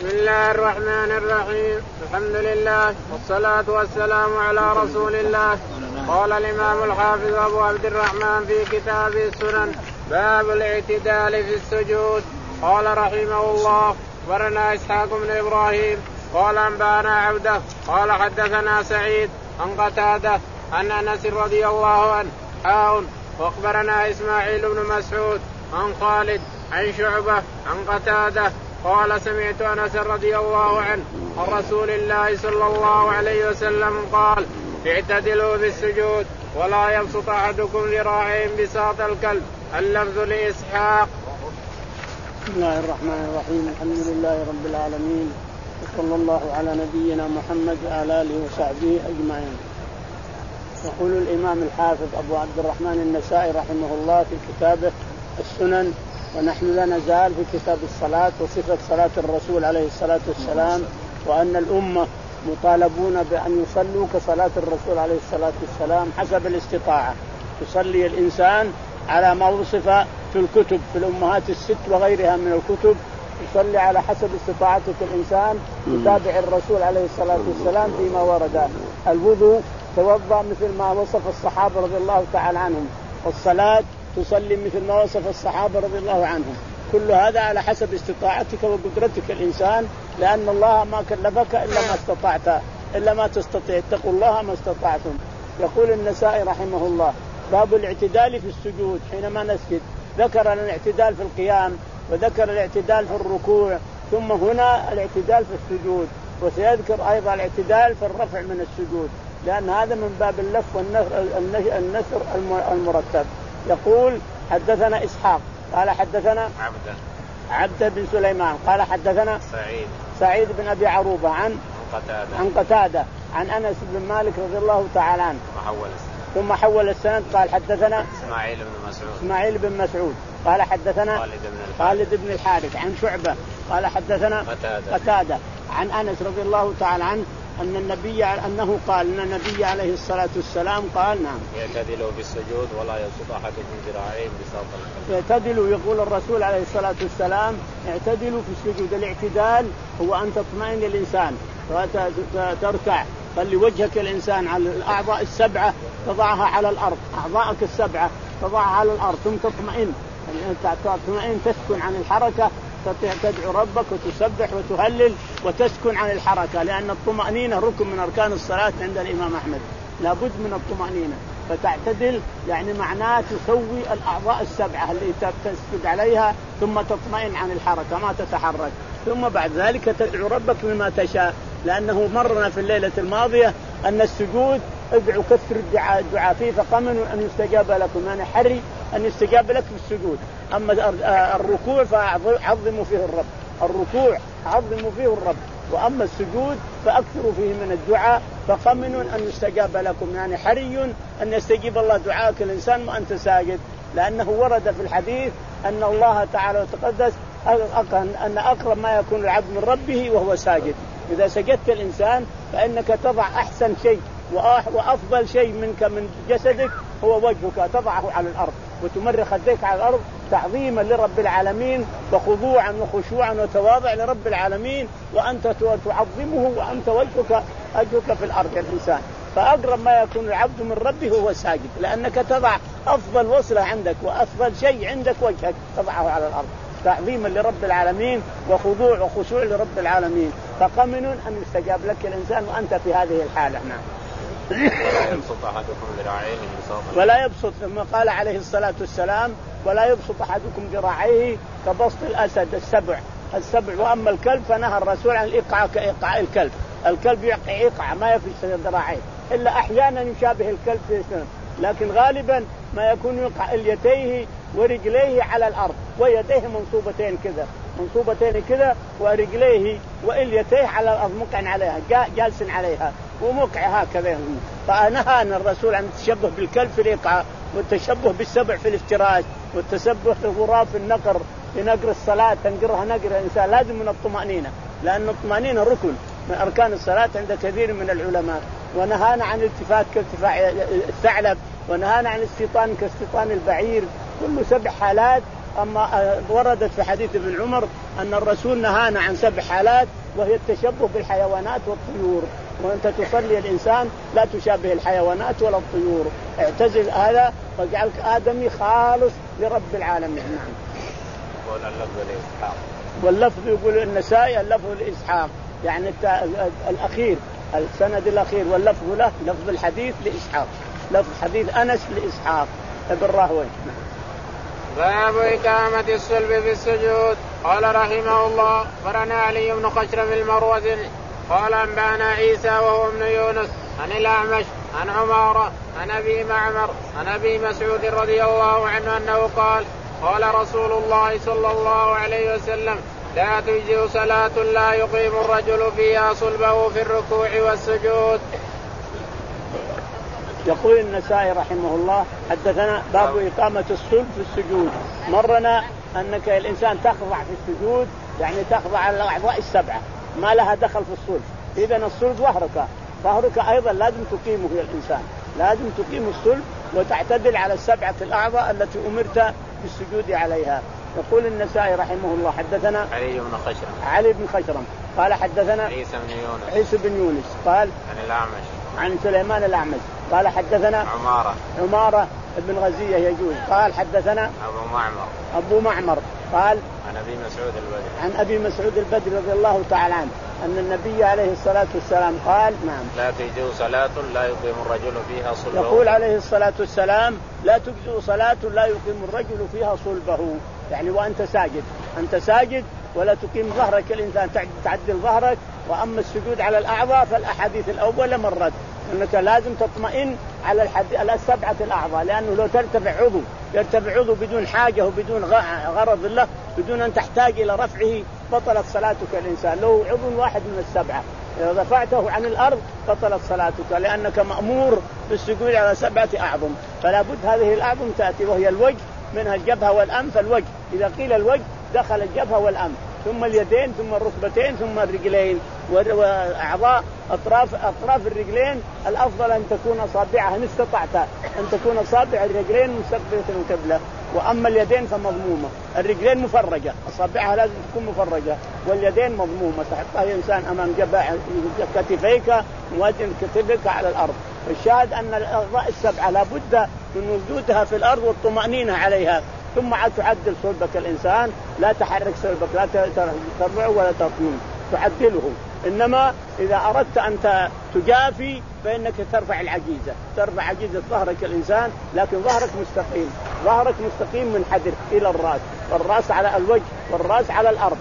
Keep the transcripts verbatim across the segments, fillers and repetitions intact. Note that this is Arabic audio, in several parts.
بسم الله الرحمن الرحيم. الحمد لله والصلاة والسلام على رسول الله. قال الإمام الحافظ أبو عبد الرحمن في كتابه السنن باب الاعتدال في السجود. قال رحمه الله أخبرنا إسحاق بن إبراهيم قال أنبأنا عبده قال حدثنا سعيد عن قتادة عن أنس رضي الله عنه حاء. وأخبرنا إسماعيل بن مسعود عن خالد عن شعبة عن قتادة قال سمعت أنس رضي الله عنه عن رسول الله صلى الله عليه وسلم قال اعتدلوا بالسجود ولا يبسط أحدكم ذراعين بساط الكلب. اللفظ لإسحاق. بسم الله الرحمن الرحيم. الحمد لله رب العالمين وصلى الله على نبينا محمد وعلى آله وصحبه أجمعين. يقول الإمام الحافظ أبو عبد الرحمن النسائي رحمه الله في كتابه السنن، ونحن لا نزال في كتاب الصلاة وصفة صلاة الرسول عليه الصلاة والسلام، وأن الأمة مطالبون بأن يصلوا كصلاة الرسول عليه الصلاة والسلام حسب الاستطاعة. يصلي الإنسان على ما وصف في الكتب في الأمهات الست وغيرها من الكتب، يصلي على حسب استطاعتك الإنسان، يتابع الرسول عليه الصلاة والسلام فيما ورد. الوضوء توضأ مثل ما وصف الصحابة رضي الله تعالى عنهم، والصلاة تصلي مثل ما وصف الصحابة رضي الله عنهم. كل هذا على حسب استطاعتك وقدرتك الإنسان، لأن الله ما كلفك إلا ما استطعت، إلا ما تستطيع. اتقوا الله ما استطعتم. يقول النسائي رحمه الله باب الاعتدال في السجود حينما نسجد. ذكر الاعتدال في القيام وذكر الاعتدال في الركوع، ثم هنا الاعتدال في السجود، وسيذكر أيضا الاعتدال في الرفع من السجود، لأن هذا من باب اللف والنثر المرتب. يقول حدثنا إسحاق قال حدثنا عبد عبد بن سليمان قال حدثنا سعيد سعيد بن أبي عروبة عن قتادة عن قتادة عن أنس بن مالك رضي الله تعالى عنه، ثم حول السند قال حدثنا إسماعيل بن مسعود إسماعيل بن مسعود قال حدثنا خالد بن خالد بن الحارث عن شعبة قال حدثنا قتادة قتادة عن أنس رضي الله تعالى عنه أن النبي أنه قال أن النبي عليه الصلاة والسلام قال نعم يعتدلوا بالسجود ولا يبسط أحدكم ذراعين بساط الكلب. يعتدلوا، يقول الرسول عليه الصلاة والسلام اعتدلوا في السجود. الاعتدال هو أن تطمئن الإنسان وتركع، خلي وجهك الإنسان على الأعضاء السبعة تضعها على الأرض، أعضاءك السبعة تضعها على الأرض، ثم تطمئن تطمئن تسكن عن الحركة، تدعو ربك وتسبح وتهلل وتسكن عن الحركة، لأن الطمأنينة ركن من أركان الصلاة عند الإمام أحمد، لابد من الطمأنينة. فتعتدل يعني معناه تسوي الأعضاء السبعة اللي تسجد عليها، ثم تطمئن عن الحركة ما تتحرك، ثم بعد ذلك تدعو ربك بما تشاء، لأنه مرنا في الليلة الماضية أن السجود ادعوا كثر الدعاء الدعاء فيه فقمنوا أن يستجاب لكم، يعني حري أن يستجاب لك في السجود. أما الركوع فعظموا فيه الرب، الركوع عظموا فيه الرب، وأما السجود فأكثروا فيه من الدعاء فقمنوا أن يستجاب لكم، يعني حري أن يستجيب الله دعاءك الإنسان وأنت ساجد، لأنه ورد في الحديث أن الله تعالى وتقدس أن أقرب ما يكون العبد من ربه وهو ساجد. إذا سجدت الإنسان فإنك تضع أحسن شيء وأفضل شيء منك من جسدك هو وجهك، تضعه على الأرض وتمر خديك على الأرض تعظيما لرب العالمين وخضوعا وخشوعا وتواضع لرب العالمين، وأنت تعظمه وأنت وجهك وجهك في الأرض الإنسان. فأقرب ما يكون العبد من ربه هو ساجد، لأنك تضع أفضل وصلة عندك وأفضل شيء عندك وجهك تضعه على الأرض تعظيما لرب العالمين وخضوع وخشوع لرب العالمين. فقمن أن يستجاب لك الإنسان وأنت في هذه الحالة. نعم. ولا يبسط أحدكم ذراعيه ولا يبسط، ثم قال عليه الصلاة والسلام ولا يبسط أحدكم ذراعيه كبسط الأسد السبع السبع وأما الكلب فنهى الرسول عن الإيقاع كإيقاع الكلب. الكلب يقع إيقاع ما يفسد ذراعيه، إلا أحيانا يشابه الكلب في السنة، لكن غالبا ما يكون يقع اليتيه ورجليه على الأرض ويديه منصوبتين كذا منصوبتين كذا ورجليه واليتيه على الأرض مقع عليها جالس عليها ومقع هكذا. فنهانا الرسول عن التشبه بالكلب في الإيقاع، والتشبه بالسبع في الافتراش، والتشبه بالغراب في النقر في نقر الصلاة تنقرها نقر الإنسان. لازم من الطمأنينة، لأن الطمأنينة ركن من أركان الصلاة عند كثير من العلماء. ونهانا عن الالتفات كالتفاع الثعلب، ونهانا عن استيطان كاستيطان البعير. كل سبع حالات أما وردت في حديث ابن عمر أن الرسول نهانا عن سبع حالات، وهي التشبه بالحيوانات والطيور، وأنت تصلي الإنسان لا تشابه الحيوانات ولا الطيور، اعتزل هذا واجعلك آدمي خالص لرب العالمين. نعم. واللفظ يقول النسائي اللفظ لإسحاق، يعني الأخير السند الأخير، واللفظ له لفظ الحديث لإسحاق، لفظ حديث أنس لإسحاق ابن راهويه. باب إقامة الصلب في السجود. قال رحمه الله أخبرنا علي بن خشرم المروزي قال أنبأنا عيسى وهو ابن يونس عن الأعمش عن عمارة عن أبي معمر عن أبي مسعود رضي الله عنه أنه قال قال رسول الله صلى الله عليه وسلم لا تجزئ صلاة لا يقيم الرجل فيها صلبه في الركوع والسجود. يقول النسائي رحمه الله حدثنا باب إقامة الصلب في السجود. مرنا أنك الإنسان تخضع في السجود، يعني تخضع على الأعضاء السبعة، ما لها دخل في الصلب. إذن الصلب ظهرك، ظهرك أيضا لازم تقيمه يا الإنسان، لازم تقيم الصلب وتعتدل على السبعة الأعضاء التي أمرت بالسجود عليها. يقول النسائي رحمه الله حدثنا علي بن خشرم علي بن خشرم قال حدثنا عيسى بن يونس عيسى بن يونس قال عن الأعمش عن سليمان الأعمش قال حدثنا عمارة عمارة بن غزية يجوز قال حدثنا أبو معمر أبو معمر قال عن أبي مسعود البدري عن أبي مسعود البدري رضي الله تعالى عنه أن النبي عليه الصلاة والسلام قال نعم لا تجزئ صلاة لا يقيم الرجل فيها صلبه. يقول عليه الصلاة والسلام لا تجزئ صلاة لا يقيم الرجل فيها صلبه، يعني وأنت ساجد، أنت ساجد ولا تقيم ظهرك، الإنسان تعدل ظهرك. وأما السجود على الأعضاء فالأحاديث الأولى مرت أنك لازم تطمئن على السبعة الأعضاء، لأنه لو ترتفع عضو يرتفع عضو بدون حاجة وبدون غرض الله بدون أن تحتاج إلى رفعه بطلت صلاتك. الإنسان له عضو واحد من السبعة إذا رفعته عن الأرض بطلت صلاتك، لأنك مأمور بالسجود على سبعة أعظم. فلا بد هذه الأعظم تأتي، وهي الوجه، منها الجبهة والأنف. الوجه إذا قيل الوجه دخل الجبهة والأنف، ثم اليدين، ثم الركبتين، ثم الرجلين، وأعضاء أطراف أطراف الرجلين الأفضل أن تكون أصابعها إن استطعت أن تكون أصابع الرجلين مستقبلة القبلة. وأما اليدين فمضمومة، الرجلين مفرجة، أصابعها لازم تكون مفرجة، واليدين مضمومة تحطها الإنسان أمام جبهة كتفيك موازن كتفك على الأرض. الشاهد أن الأعضاء السبعة لابد من وجودها في الأرض والطمأنينة عليها، ثم عاد تعدل صلبك. الإنسان لا تحرك صلبك، لا ترفعه ولا تطمئن، تعدله. إنما إذا أردت أن تجافي فإنك ترفع العجيزة، ترفع عجيزة ظهرك الإنسان، لكن ظهرك مستقيم، ظهرك مستقيم من حدر إلى الرأس، والرأس على الوجه والرأس على الأرض،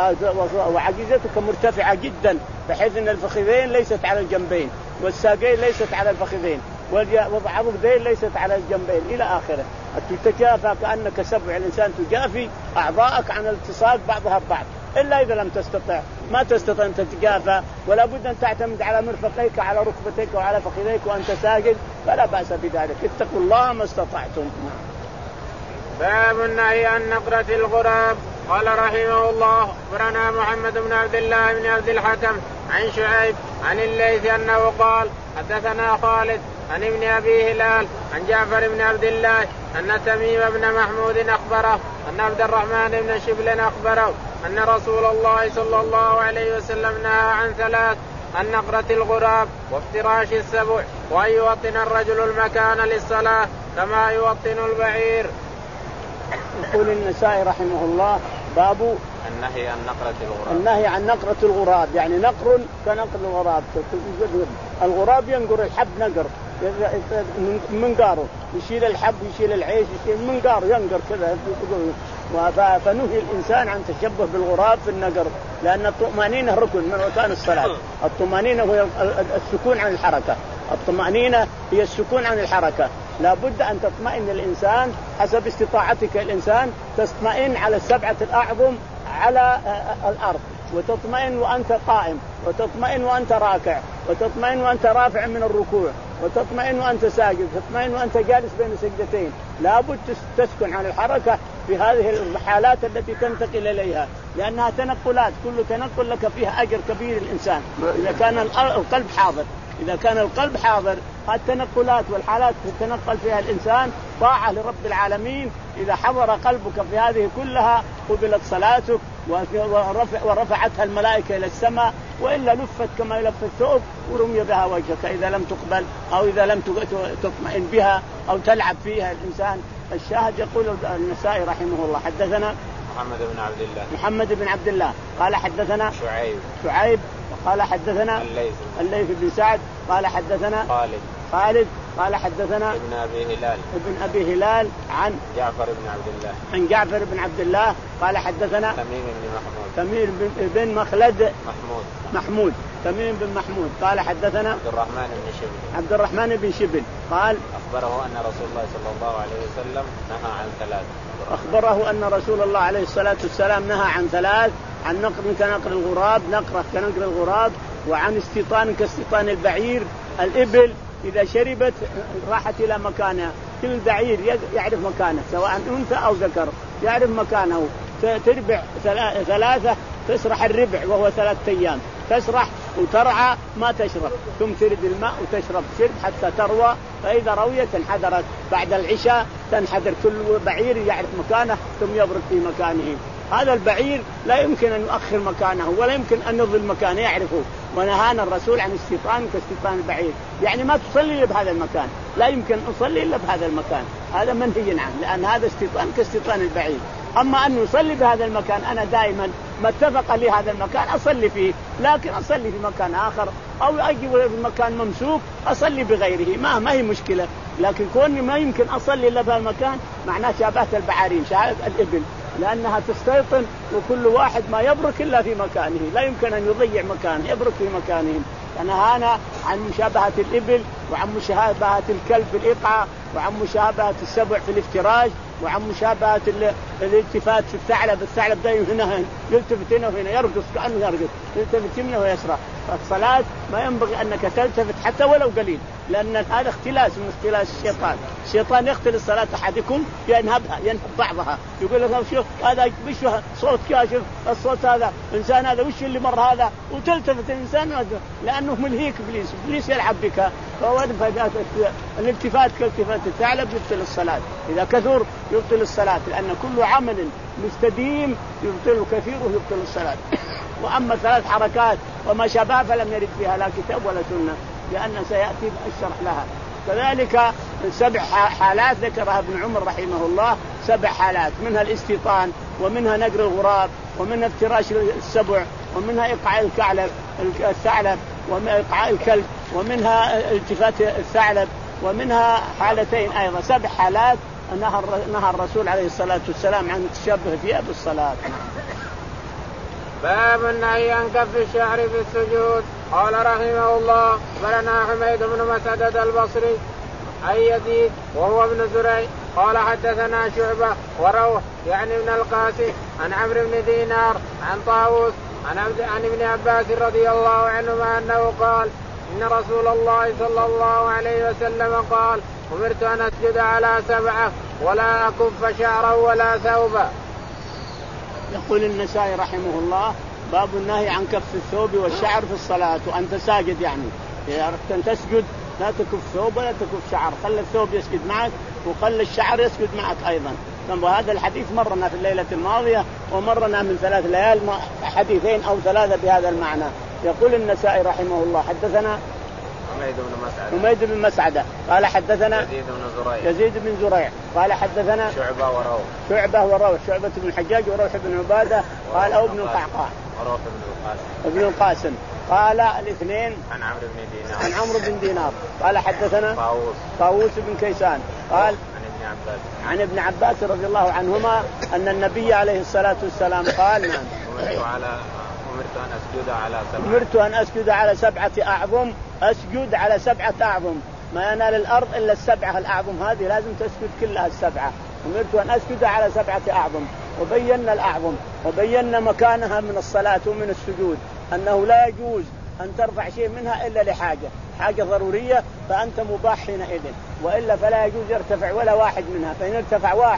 وعجيزتك مرتفعة جدا بحيث أن الفخذين ليست على الجنبين، والساقين ليست على الفخذين، والعضدين ليست على الجنبين إلى آخره. تتجافى كأنك سبع، الإنسان تجافي أعضاءك عن التصاق بعضها ببعض، إلا إذا لم تستطع، ما تستطيع أن تتجافى، ولا بد أن تعتمد على مرفقيك على ركبتيك وعلى فخذيك وأنت ساجد، فلا بأس بذلك. اتقوا الله ما استطعتم. باب النهي عن نقرة الغراب. قال رحمه الله أخبرنا محمد بن عبد الله بن عبد الحكم عن شعيب عن الليث أنه قال حدثنا خالد عن ابن أبي هلال عن جعفر بن عبد الله أن تميم بن محمود أخبره أن عبد الرحمن بن شبل أخبره أن رسول الله صلى الله عليه وسلم نهى عن ثلاث: عن نقرة الغراب وافتراش السبع وأن يوطن الرجل المكان للصلاة كما يوطن البعير. يقول النسائي رحمه الله باب النهي عن نقرة الغراب. النهي عن نقرة الغراب يعني نقر كنقر الغراب. الغراب ينقر الحب نقر من قاره، يشيل الحب يشيل العيش يشيل من قاره ينقر كذا. فنهي الإنسان عن تشبه بالغراب في النقر، لأن الطمأنينة ركن من أركان الصلاة. الطمأنينة هي السكون عن الحركة، الطمأنينة هي السكون عن الحركة. لا بد أن تطمئن الإنسان حسب استطاعتك. الإنسان تطمئن على السبعة الأعظم على الأرض، وتطمئن وأنت قائم، وتطمئن وأنت راكع، وتطمئن وأنت رافع من الركوع، وتطمئن وأنت ساجد، وتطمئن وأنت جالس بين سجدتين. لا بد تسكن عن الحركة في هذه الحالات التي تنتقل إليها، لأنها تنقلات، كل تنقل لك فيها أجر كبير الإنسان إذا كان القلب حاضر. إذا كان القلب حاضر التنقلات والحالات تتنقل فيها الإنسان طاعة لرب العالمين. إذا حضر قلبك في هذه كلها قبلت صلاتك ورفعتها الملائكة إلى السماء، وإلا لفت كما يلف الثوب ورمي بها وجهك إذا لم تقبل أو إذا لم تطمئن بها أو تلعب فيها الإنسان. الشاهد يقول النسائي رحمه الله حدثنا محمد بن عبد الله محمد بن عبد الله قال حدثنا شعيب شعيب قال حدثنا الليث الليث بن سعد قال حدثنا خالد خالد قال حدثنا ابن أبي هلال ابن أبي هلال عن جعفر بن عبد الله عن جعفر بن عبد الله قال حدثنا تميم بن محمود تميم بن مخلد محمود محمود تميم بن محمود قال حدثنا عبد الرحمن بن شبل عبد الرحمن بن شبل قال أخبره أن رسول الله صلى الله عليه وسلم نهى عن ثلاث أخبره أن رسول الله عليه الصلاة والسلام نهى عن ثلاث: عن نقر كنقر الغراب نقرة كنقر الغراب، وعن استيطان كاستيطان البعير. الإبل إذا شربت راحت إلى مكانها، كل بعير يعرف مكانه سواء أنثى أو ذكر يعرف مكانه. تربع ثلاثة تسرح الربع وهو ثلاثة أيام تسرح وترعى ما تشرب، ثم ترد الماء وتشرب شرب حتى تروى، فإذا رويت انحدرت بعد العشاء تنحدر كل بعير يعرف مكانه ثم يبرد في مكانه. هذا البعير لا يمكن أن يؤخر مكانه ولا يمكن أن يضل مكانه يعرفه. ونهانا الرسول عن استيطان كاستيطان البعير، يعني ما تصلي إلا بهذا المكان، لا يمكن أصلي إلا بهذا المكان، هذا منهي عنه لأن هذا استيطان كاستيطان البعير. أما أن يصلي بهذا المكان أنا دائما ما اتفق لي هذا المكان أصلي فيه، لكن أصلي في مكان آخر أو أجي في مكان ممسوك أصلي بغيره ما ما هي مشكلة. لكن كوني ما يمكن أصلي إلا بهذا المكان معناه شابهة البعارين شابهة الإبل، لأنها تستيطن وكل واحد ما يبرك إلا في مكانه، لا يمكن أن يضيع مكانه يبرك في مكانه. فنهانا عن مشابهة الإبل وعن مشابهة الكلب في الإقعاء وعن مشابهة السبع في الافتراج وعن مشابهة الالتفات في الثعلب. الثعلب دائما هنا يلتفت هنا وهنا يرقص كأنه يرقص، يلتفت يمنه ويسرى. فالصلاة ما ينبغي أنك تلتفت حتى ولو قليل، لأن هذا اختلاس من اختلاس الشيطان. الشيطان يختل الصلاة أحدكم ينهبها ينهب بعضها، يقول لك شوف هذا وش صوت كاشف الصوت هذا إنسان هذا وش اللي مر هذا، وتلتفت الإنسان لأنه ملهيك إبليس إبليس يلعب بك. فهو الالتفات كالتفات الثعلب يبطل الصلاة، إذا كثر يبطل الصلاة، لأن كل عمل مستديم يبطل كثيره يبطل الصلاة. وأما ثلاث حركات وما شابه فلم يرد فيها لا كتاب ولا سنة، لأن سيأتي الشرح لها. كذلك سبع حالات ذكرها ابن عمر رحمه الله، سبع حالات منها الاستيطان ومنها نقر الغراب ومنها افتراش السبع ومنها إقعاء الكعلب الثعلب ومنها إقعاء الكلب ومنها التفات الثعلب ومنها حالتين أيضا. سبع حالات نهى الرسول عليه الصلاة والسلام عن التشبه فيها بالصلاة. باب النهي عن كف الشعر في السجود. قال رحمه الله بلنا حميد بن مسعدة البصري عن يزيد وهو ابن زريع قال حدثنا شعبة وروح يعني ابن القاسم عن عمرو بن دينار عن طاووس عن عن ابن عباس رضي الله عنهما أنه قال إن رسول الله صلى الله عليه وسلم قال أمرت أن أسجد على سبعة ولا أكف شعرا ولا ثوبا. يقول النسائي رحمه الله باب النهي عن كف الثوب والشعر في الصلاة وأنت ساجد، يعني إذا أردت أن تسجد لا تكف ثوب ولا تكف شعر، خلي الثوب يسجد معك وخلي الشعر يسجد معك أيضا. وهذا الحديث مرنا في الليلة الماضية ومرنا من ثلاث ليال حديثين أو ثلاثة بهذا المعنى. يقول النسائي رحمه الله حدثنا حميد بن مسعدة حميد بن مسعدة قال حدثنا يزيد بن زريع يزيد بن زريع قال حدثنا شعبة وروح شعبة وروح شعبة بن الحجاج وروح بن عبادة قال أو ابن القعقاع وروح بن القاسم ابن القاسم قال الاثنين عن عمرو بن دينار عن عمرو بن دينار قال حدثنا طاووس طاووس بن كيسان قال عن ابن عباس عن ابن عباس رضي الله عنهما أن النبي عليه الصلاة والسلام قال نعم على أمرت أن أسجد على سبعة أمرت أن أسجد على سبعة أعظم أسجد على سبعة أعظم ما ينال الأرض إلا السبعة الأعظم، هذه لازم تسجد كلها السبعة. أمرت أن أسجد على سبعة أعظم وبينا الأعظم وبينا مكانها من الصلاة ومن السجود، أنه لا يجوز أن ترفع شيء منها إلا لحاجة حاجة ضرورية فأنت مباح حينئذ، وإلا فلا يجوز يرتفع ولا واحد منها. فإن ارتفع واحد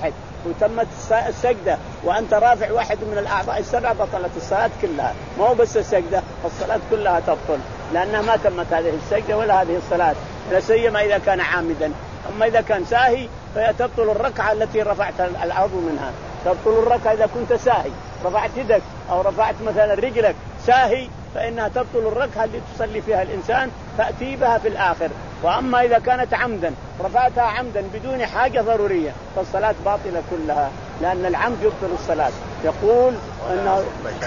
وتمت السجدة وأنت رافع واحد من الأعضاء السبعة بطلت الصلاة كلها، ما هو بس السجدة، الصلاة كلها تبطل لأنها ما تمت هذه السجدة ولا هذه الصلاة، لا سيما إذا كان عامدا. أما إذا كان ساهي فيتبطل الركعة التي رفعت العضو منها، تبطل الركعة إذا كنت ساهي رفعت يدك أو رفعت مثلا رجلك ساهي فإنها تبطل الركعة اللي تصلي فيها الإنسان تأتي بها في الآخر. وأما إذا كانت عمدا رفعتها عمدا بدون حاجة ضرورية فالصلاة باطلة كلها لأن العمد يبطل الصلاة. يقول أنه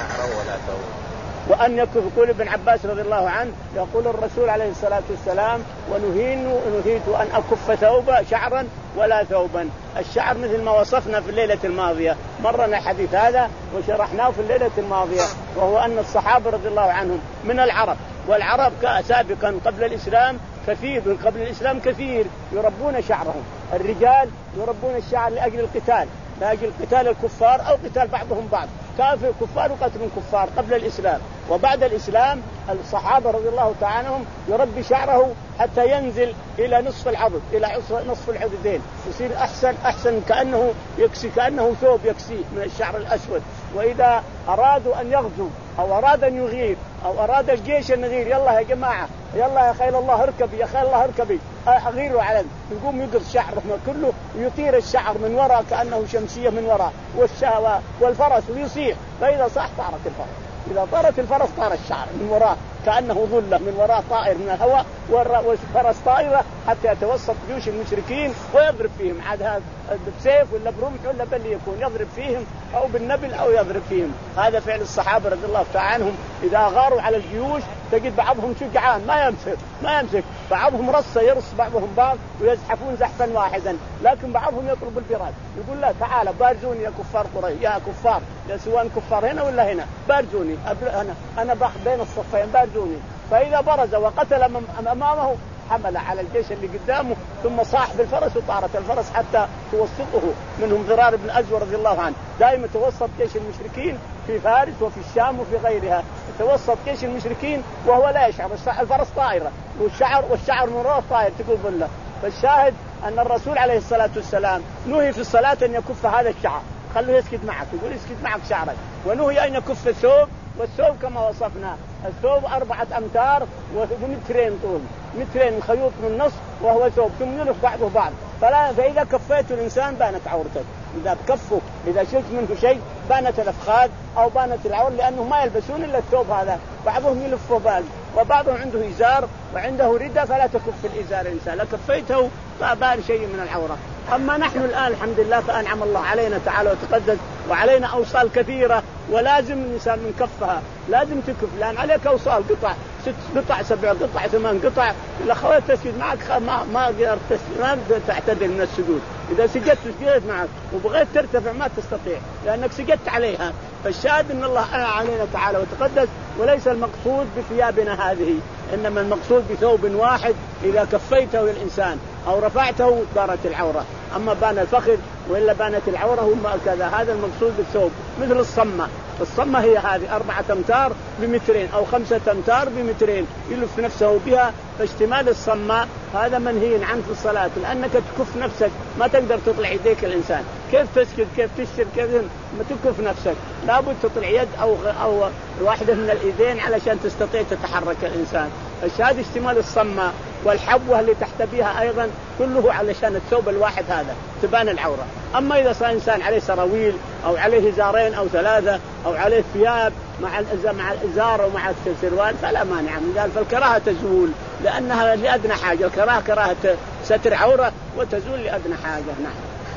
وأن يكف. يقول ابن عباس رضي الله عنه يقول الرسول عليه الصلاة والسلام ونهين نهيت أن أكف ثوبا شعرا ولا ثوبا. الشعر مثل ما وصفنا في الليلة الماضية، مرنا الحديث هذا وشرحناه في الليلة الماضية، وهو أن الصحابة رضي الله عنهم من العرب، والعرب سابقا قبل الإسلام كثير قبل الإسلام كثير يربون شعرهم. الرجال يربون الشعر لأجل القتال، لأجل قتال الكفار أو قتال بعضهم بعض، كافر كفار وقتل كفار قبل الإسلام. وبعد الإسلام الصحابة رضي الله تعالى عنهم يربي شعره حتى ينزل إلى نصف العضد، إلى نصف العضدين، يصير أحسن أحسن كأنه يكسي، كأنه ثوب يكسيه من الشعر الأسود. وإذا أرادوا أن يغزوا أو أراد أن يغير أو أراد الجيش أن يغير، يلا يا جماعة يلا يا خيل الله اركبي يا خيل الله اركبي أغيروا على، يقوم يقص شعره كله ويطير الشعر من وراء كأنه شمسية من وراء والشهوة والفرس ويصيح، فإذا صح طارت الفرس، إذا طارت الفرس طار الشعر من وراء كأنه ظلة من وراء طائر من الهواء، والفرس طائرة حتى يتوسط جيوش المشركين ويضرب فيهم، عاد هذا بسيف ولا برمح ولا بل يكون يضرب فيهم أو بالنبل أو يضرب فيهم. هذا فعل الصحابة رضي الله تعالى عنهم، إذا غاروا على الجيوش تجد بعضهم شجعان ما يمسك ما يمسك بعضهم رصة يرص بعضهم بعض ويزحفون زحفا واحدا، لكن بعضهم يطلب الفراس يقول لا تعالى بارزوني يا كفار قريش يا كفار يا سواء كفار هنا ولا هنا بارزوني أنا أنا بخ بين الصفين بارزوني. فإذا برز وقتل أمامه حمل على الجيش اللي قدامه ثم صاح بالفرس وطارت الفرس حتى توسطه. منهم ضرار بن أزور رضي الله عنه دائما توسط جيش المشركين في فارس وفي الشام وفي غيرها، توسط جيش المشركين وهو لا يشعر، الفرس طائرة والشعر والشعر من وراء طائر تقول ظله. فالشاهد أن الرسول عليه الصلاة والسلام نهي في الصلاة أن يكف هذا الشعر، خلوه يسكت معك، يقول يسكت معك شعرك، ونهي أن يكف الثوب، والثوب كما وصفنا الثوب أربعة أمتار ومترين طول، مترين خيوط من النص وهو ثوب ثم يلف بعضه بعض، فلا فإذا كفيت الإنسان بانت عورتك، إذا بكفه إذا شلت منه شيء بانت الأفخاذ أو بانت العور، لأنه ما يلبسون إلا الثوب هذا، بعضهم يلفه بال وبعضهم عنده إزار وعنده ردة فلا تكف الإزار الإنسان، لكفيته فبان شيء من العورة. أما نحن الآن الحمد لله فأنعم الله علينا تعالى وتقدس وعلينا أوصال كثيرة، ولازم الإنسان من كفها لازم تكف، لأن عليك أوصال قطع ست قطع سبع قطع ثمان قطع، الأخوات تسجد معك ما ما قدرت ما تعتدل من السجود، إذا سجدت سجدت معك وبغيت ترتفع ما تستطيع لأنك سجدت عليها. فالشاهد أن الله أنعم علينا تعالى وتقدس، وليس المقصود بثيابنا هذه، إنما المقصود بثوب واحد إذا كفيته للإنسان أو رفعته دارت العورة، أما بان الفخذ وإلا بانت العورة هم كذا، هذا المقصود بالثوب. مثل الصمة، الصمة هي هذه أربعة أمتار بمترين أو خمسة أمتار بمترين يلف نفسه بها، فاشتمال الصمة هذا منهي عنه في الصلاة، لأنك تكف نفسك ما تقدر تطلع يديك الإنسان، كيف تسجد كيف تشر كيف ما تكف نفسك، لابد تطلع يد أو أو واحدة من الإيدين علشان تستطيع تتحرك الإنسان. الشهادة اشتمال الصمة والحبوة اللي تحت بها أيضا كله علشان الثوب الواحد هذا تبان العورة. أما إذا صار إنسان عليه سراويل أو عليه إزارين أو ثلاثة أو عليه ثياب مع مع الإزار ومع السروال فلا مانع من ذلك، فالكراهة تزول لأنها لأدنى حاجة، الكراهة كراهة ستر عورة وتزول لأدنى حاجة. نعم.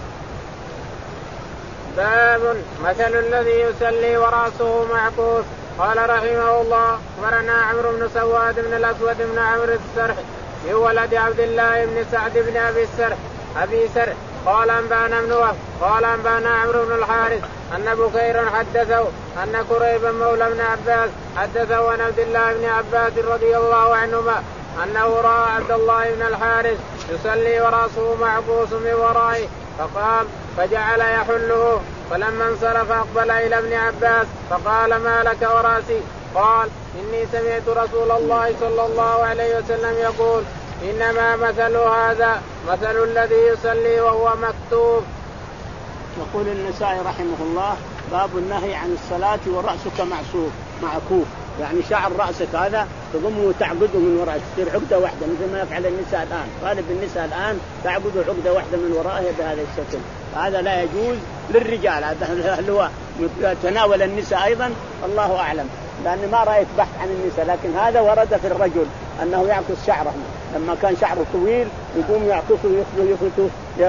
باب مثل الذي يصلي ورأسه معكوس. قال رحمه الله أخبرنا عمرو بن سواد بن الأسود بن عمرو السرح من ولد عبد الله بن سعد بن أبي السرح أبي سرح قال أنبانا ابن وهب قال أنبانا عمرو بن الحارث أن بكير حدثه أن كريبا مولى بن عباس حدثه عن عبد الله بن عباس رضي الله عنهما أنه رأى عبد الله بن الحارث يصلي ورأسه معكوس من ورائه فقام فجعل يحله، فلما انصرف أقبل إلى ابن عباس فقال ما لك ورأسي؟ قال إني سمعت رسول الله صلى الله عليه وسلم يقول إنما مثل هذا مثل الذي يصلي وهو مكتوب. يقول النسائي رحمه الله باب النهي عن الصلاة ورأسك معصوب معكوف، يعني شعر رأسك هذا تضمه وتعقده من وراء تصير عقدة واحدة مثل ما يفعل النساء الآن. غالب النساء الآن تعقد عقدة واحدة من ورائها بهذا الشكل، هذا لا يجوز للرجال. هذا هو تناول النساء أيضا الله أعلم، لأن ما رأيت بحث عن النساء، لكن هذا ورد في الرجل أنه يعكس شعره لما كان شعره طويل يقوم يعكسه يفله يفله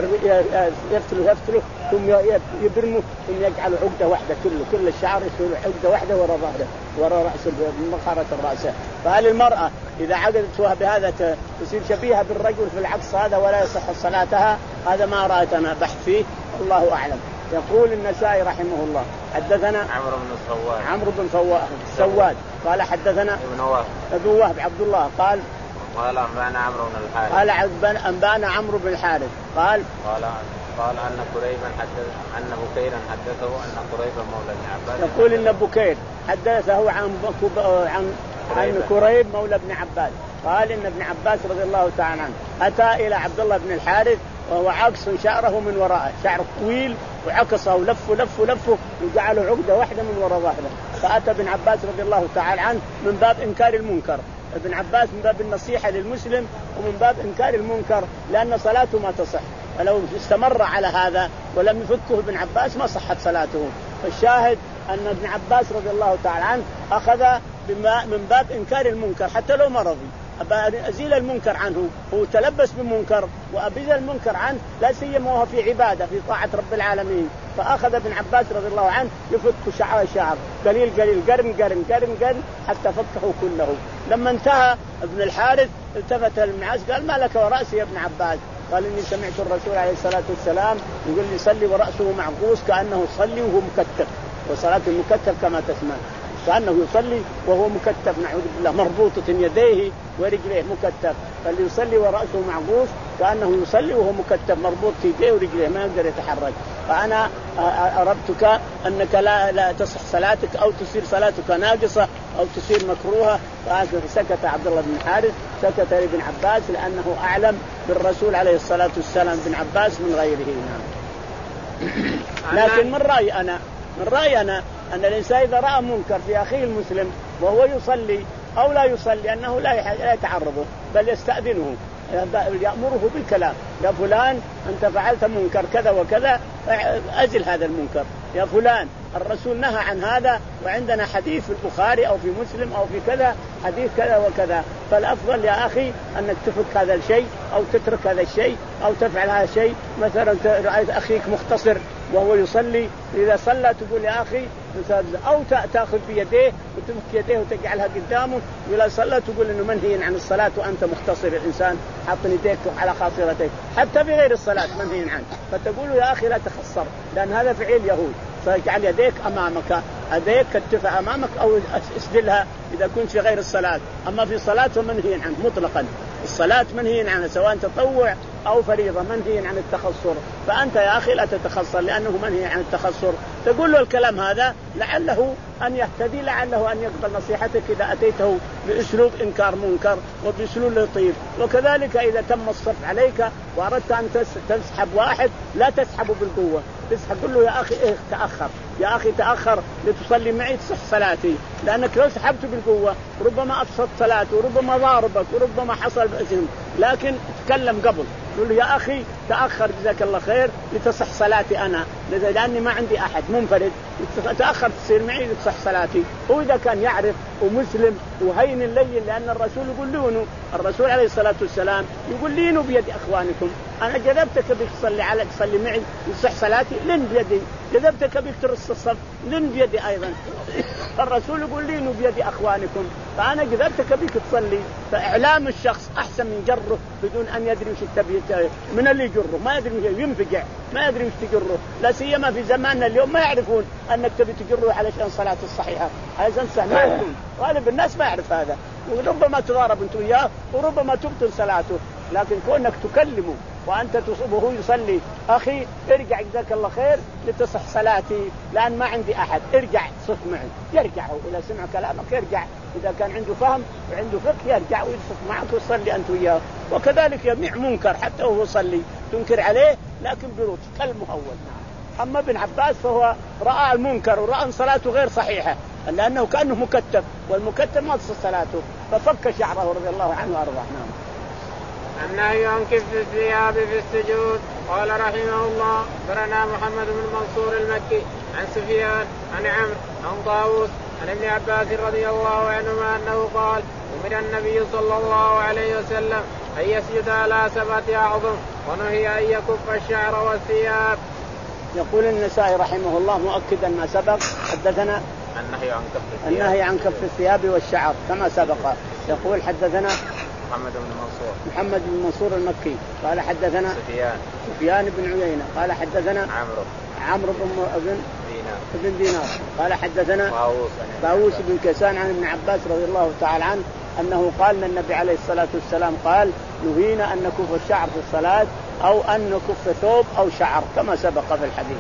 يفتله يفتله ثم يبرمه ثم يجعل عقدة واحدة كله كل الشعر يصير عقدة واحدة وراء ظهره وراء رأس مخارة الرأس. فهل المرأة إذا عقدتها بهذا تصير شبيهة بالرجل في العكس هذا ولا يصح صلاتها؟ هذا ما رأيت أنا بحث فيه الله أعلم. يقول النسائي رحمه الله حدثنا عمرو بن الصواد عمرو بن سواد قال حدثنا ابن وهب ابن وهب عبد الله قال قال أنبانا عمرو بن الحارث قال أنبانا عمرو بن الحارث قال قال قال أن كريبا حدث أن بكيرا حدثه أن قريبا مولى ابن عباس يقول إن بكير حدثه عن عن عن كريب مولى ابن عباس قال إن ابن عباس رضي الله تعالى عنه أتى إلى عبد الله بن الحارث وهو عاكس شعره من وراءه، شعر طويل وعكسه ولفه لفه لفه وجعله عقدة واحدة من وراء ظهره. فأتى ابن عباس رضي الله تعالى عنه من باب إنكار المنكر، ابن عباس من باب النصيحة للمسلم ومن باب إنكار المنكر لأن صلاته ما تصح، فلو استمر على هذا ولم يفكه ابن عباس ما صحت صلاته. فالشاهد أن ابن عباس رضي الله تعالى عنه أخذ من باب إنكار المنكر حتى لو مرضي أزيل المنكر عنه، هو تلبس بمنكر وأبيز المنكر عنه لا سيما وهو في عبادة في طاعة رب العالمين. فأخذ ابن عباس رضي الله عنه يفك شعر شعر قليل قليل قرن قرن قرن قرن حتى فكه كله. لما انتهى ابن الحارث التفت للمعاذ قال ما لك ورأسي يا ابن عباس؟ قال إني سمعت الرسول عليه الصلاة والسلام يقول لي صلي ورأسه معقوس كأنه صلي وهو مكتف، وصلاة المكتف كما تسمع كأنه يصلي وهو مكتف نعوذ بالله مربوطة يديه ورجليه مكتف، فاللي يصلي ورأسه معقوس كأنه يصلي وهو مكتف مربوط في يديه ورجليه ما يقدر يتحرك. فأنا أردتك أنك لا, لا تصح صلاتك أو تصير صلاتك ناقصة أو تصير مكروهة. فسكت عبد الله بن الحارث سكت لابن عباس لأنه أعلم بالرسول عليه الصلاة والسلام بن عباس من غيره. لكن من رأيي أنا من رأيي أنا أن الإنسان إذا رأى منكر في أخيه المسلم وهو يصلي أو لا يصلي أنه لا يتعرضه بل يستأذنه يأمره بالكلام، يا فلان أنت فعلت منكر كذا وكذا أزل هذا المنكر، يا فلان الرسول نهى عن هذا وعندنا حديث في البخاري أو في مسلم أو في كذا حديث كذا وكذا، فالأفضل يا أخي أنك تفك هذا الشيء أو تترك هذا الشيء أو تفعل هذا الشيء. مثلا رأيت أخيك مختصر وهو يصلي إذا صلى تقول يا أخي أو تأخذ بيديه وتفك يديه وتجعلها قدامه، وإذا صلى تقول إنه منهي عن الصلاة وأنت مختصر الإنسان حط يديك على خاصرتك حتى بغير الصلاة منهي عنه، فتقول يا أخي لا تخسر لأن هذا فعل يهود، فاجعل يديك أمامك يديك كتفها أمامك أو اسدلها إذا كنت في غير الصلاة. أما في الصلاة فمنهي عنه مطلقا، الصلاة منهي عنها سواء تطوع أو فريضة منهي عن التخصر، فأنت يا أخي لا تتخصر لأنه منهي عن التخصر. تقول له الكلام هذا لعله أن يهتدي لعله أن يقبل نصيحتك إذا أتيته بأسلوب إنكار منكر وبأسلوب لطيف. وكذلك إذا تم الصف عليك وأردت أن تسحب واحد لا تسحبه بالقوة، تسحب قل له يا أخي إيه تأخر يا أخي تأخر لتصلي معي تصح صلاتي، لأنك لو سحبته بالقوة ربما أفسد صلاته وربما ضاربك وربما حصل بأسهم، لكن تكلم قبل قل له يا أخي تأخر جزاك الله خير لتصح صلاتي أنا لأني ما عندي أحد منفرد تأخر تصير معي لتصح صلاتي. وإذا كان يعرف ومسلم وهين الليل لأن الرسول يقول لونه الرسول عليه الصلاة والسلام يقول لينوا بيد أخوانكم، أنا جذبتك بك تصلي على تصلي معي لتصح صلاتي لن بيدي، جذبتك بك ترص الصف لن بيدي أيضا. الرسول يقول لينوا بيد أخوانكم فأنا جذبتك بك تصلي. فإعلام الشخص أحسن من جره بدون أن يدري وش التبيت من اللي يجره ما يدري ينفجع ما يدري وش تجره، لا سيما في زماننا اليوم ما يعرفون أنك تبي تجره علشان صلاة الصحيحة هذا إنسان ما يكون غالب الناس ما يعرف هذا، وربما تضارب أنت وياه وربما تبطل صلاته. لكن كونك تكلمه وأنت تصبه يصلي أخي ارجع جزاك الله خير لتصح صلاتي لأن ما عندي أحد ارجع صف معي، يرجع إذا سمع كلامك يرجع إذا كان عنده فهم وعنده فقه يرجع ويصف معك ويصلي أنت وياه. وكذلك يميع منكر حتى وهو يصلي تنكر عليه لكن بلطف كالمهول. أما ابن عباس فهو رأى المنكر ورأى أن صلاته غير صحيحة لأنه كأنه مكتب، والمكتب ما تصح صلاته، ففك شعره رضي الله عنه وأرضاه. نعم. النهي عن كف الثياب في السجود. قال رحمه الله أخبرنا محمد بن منصور المكي عن سفيان عن عمرو عن طاووس عن ابن عباس رضي الله عنهما أنه قال أمر النبي صلى الله عليه وسلم أن يسجد على سبعة أعظم ونهي أن يكف الشعر والثياب. يقول النسائي رحمه الله مؤكدا ما سبق، حدثنا النهي عن كف الثياب النهي عن كف الثياب والشعر كما سبق. يقول حدثنا محمد بن منصور محمد بن منصور المكي قال حدثنا سفيان سفيان بن عيينة قال حدثنا عمرو عمرو بن ابن دينار ابن دينار قال حدثنا طاووس طاووس بن كيسان عن ابن عباس رضي الله تعالى عنه أنه قال أن النبي عليه الصلاة والسلام قال نهينا أن نكف الشعر في الصلاة أو أن نكف ثوب أو شعر كما سبق في الحديث.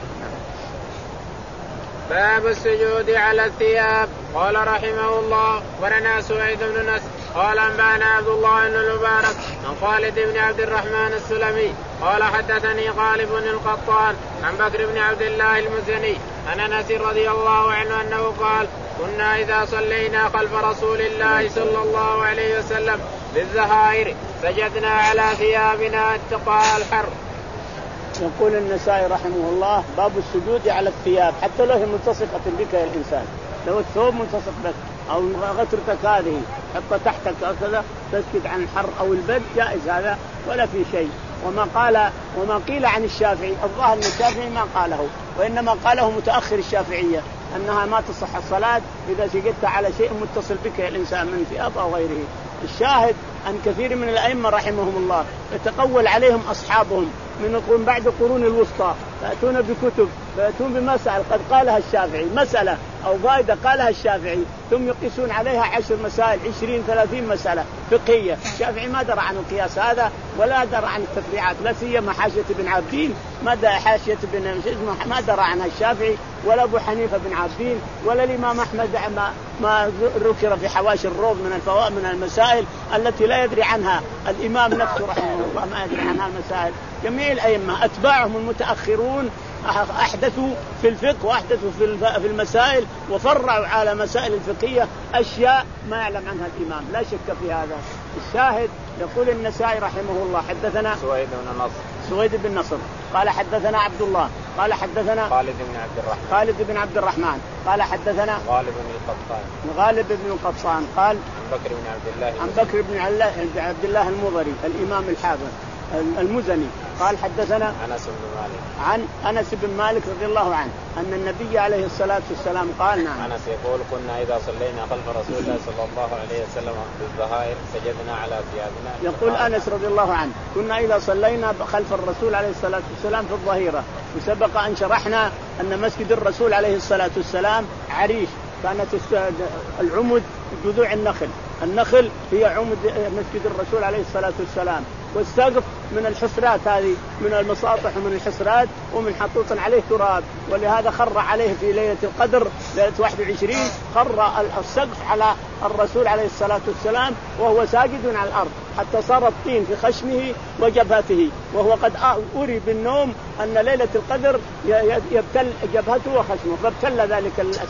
باب السجود على الثياب. قال رحمه الله ورنا سعيد بن نصر قال أنبأنا عبد الله بن المبارك عن خالد بن عبد الرحمن السلمي قال حدثني غالب بن القطان عن بكر بن عبد الله المزني عن أنس رضي الله عنه أنه قال كنا إذا صلينا خلف رسول الله صلى الله عليه وسلم بالزهائر سجدنا على ثيابنا اتقاء الحر. يقول النسائي رحمه الله باب السجود على الثياب حتى لو هي ملتصقة بك يا الإنسان، لو الثوب ملتصق بك أو غترتك هذه حتى تحتك هكذا تسكت عن الحر أو البرد جائز هذا ولا في شيء. وما قال وما قيل عن الشافعي الظاهر من الشافعي ما قاله، وإنما قاله متأخر الشافعية أنها ما تصح الصلاة إذا سجدت على شيء متصل بك يا الإنسان من ثياب أو غيره. الشاهد أن كثير من الأئمة رحمهم الله يتقول عليهم أصحابهم من بعد قرون الوسطى فأتون بكتب فأتون بمسألة قد قالها الشافعي مسألة أو قاعدة قالها الشافعي ثم يقيسون عليها عشر مسائل عشرين ثلاثين مسألة فقهية. الشافعي ما درى عن القياس هذا ولا درى عن التفريعات، لا سيما حاشية بن عابدين ما درى حاشية بن ما درى عنها الشافعي ولا أبو حنيفة بن عابدين ولا الإمام أحمد ما ما ذكر في حواشي الروض من الفوائد من المسائل التي لا يدري عنها الإمام نفسه رحمه الله ما يدري عنها المسائل. جميع الأئمة أتباعهم المتأخرون أحدثوا في الفقه وأحدثوا في المسائل وفرعوا على مسائل الفقهية أشياء ما يعلم عنها الإمام لا شك في هذا. الشاهد يقول النسائي رحمه الله حدثنا سويد بن نصر سويد بن نصر قال حدثنا عبد الله قال حدثنا خالد بن عبد الرحمن خالد بن عبد الرحمن قال حدثنا غالب بن القطان غالب بن القطان قال عن بكر بن عبد الله عن بكر بن عبد الله المضري الإمام الحافظ المزني قال حدثنا أنس بن مالك عن أنس بن مالك رضي الله عنه أن النبي عليه الصلاة والسلام قال نعم أنس يقول كنا إذا صلينا خلف رسول الله صلى الله عليه وسلم بالظهائر سجدنا على ثيابنا. يقول أنس رضي الله عنه كنا إذا صلينا خلف الرسول عليه الصلاة والسلام في الظهيرة، وسبق أن شرحنا أن مسجد الرسول عليه الصلاة والسلام عريش كانت العمد جذوع النخل، النخل هي عمد مسجد الرسول عليه الصلاة والسلام، والسقف من الحسرات هذه من المساطح ومن الحسرات ومن حطوط عليه تراب، ولهذا خر عليه في ليلة القدر ليلة واحد وعشرين خر السقف على الرسول عليه الصلاة والسلام وهو ساجد على الأرض حتى صار الطين في خشمه وجبهته، وهو قد أري بالنوم أن ليلة القدر يبتل جبهته وخشمه، فابتل ذلك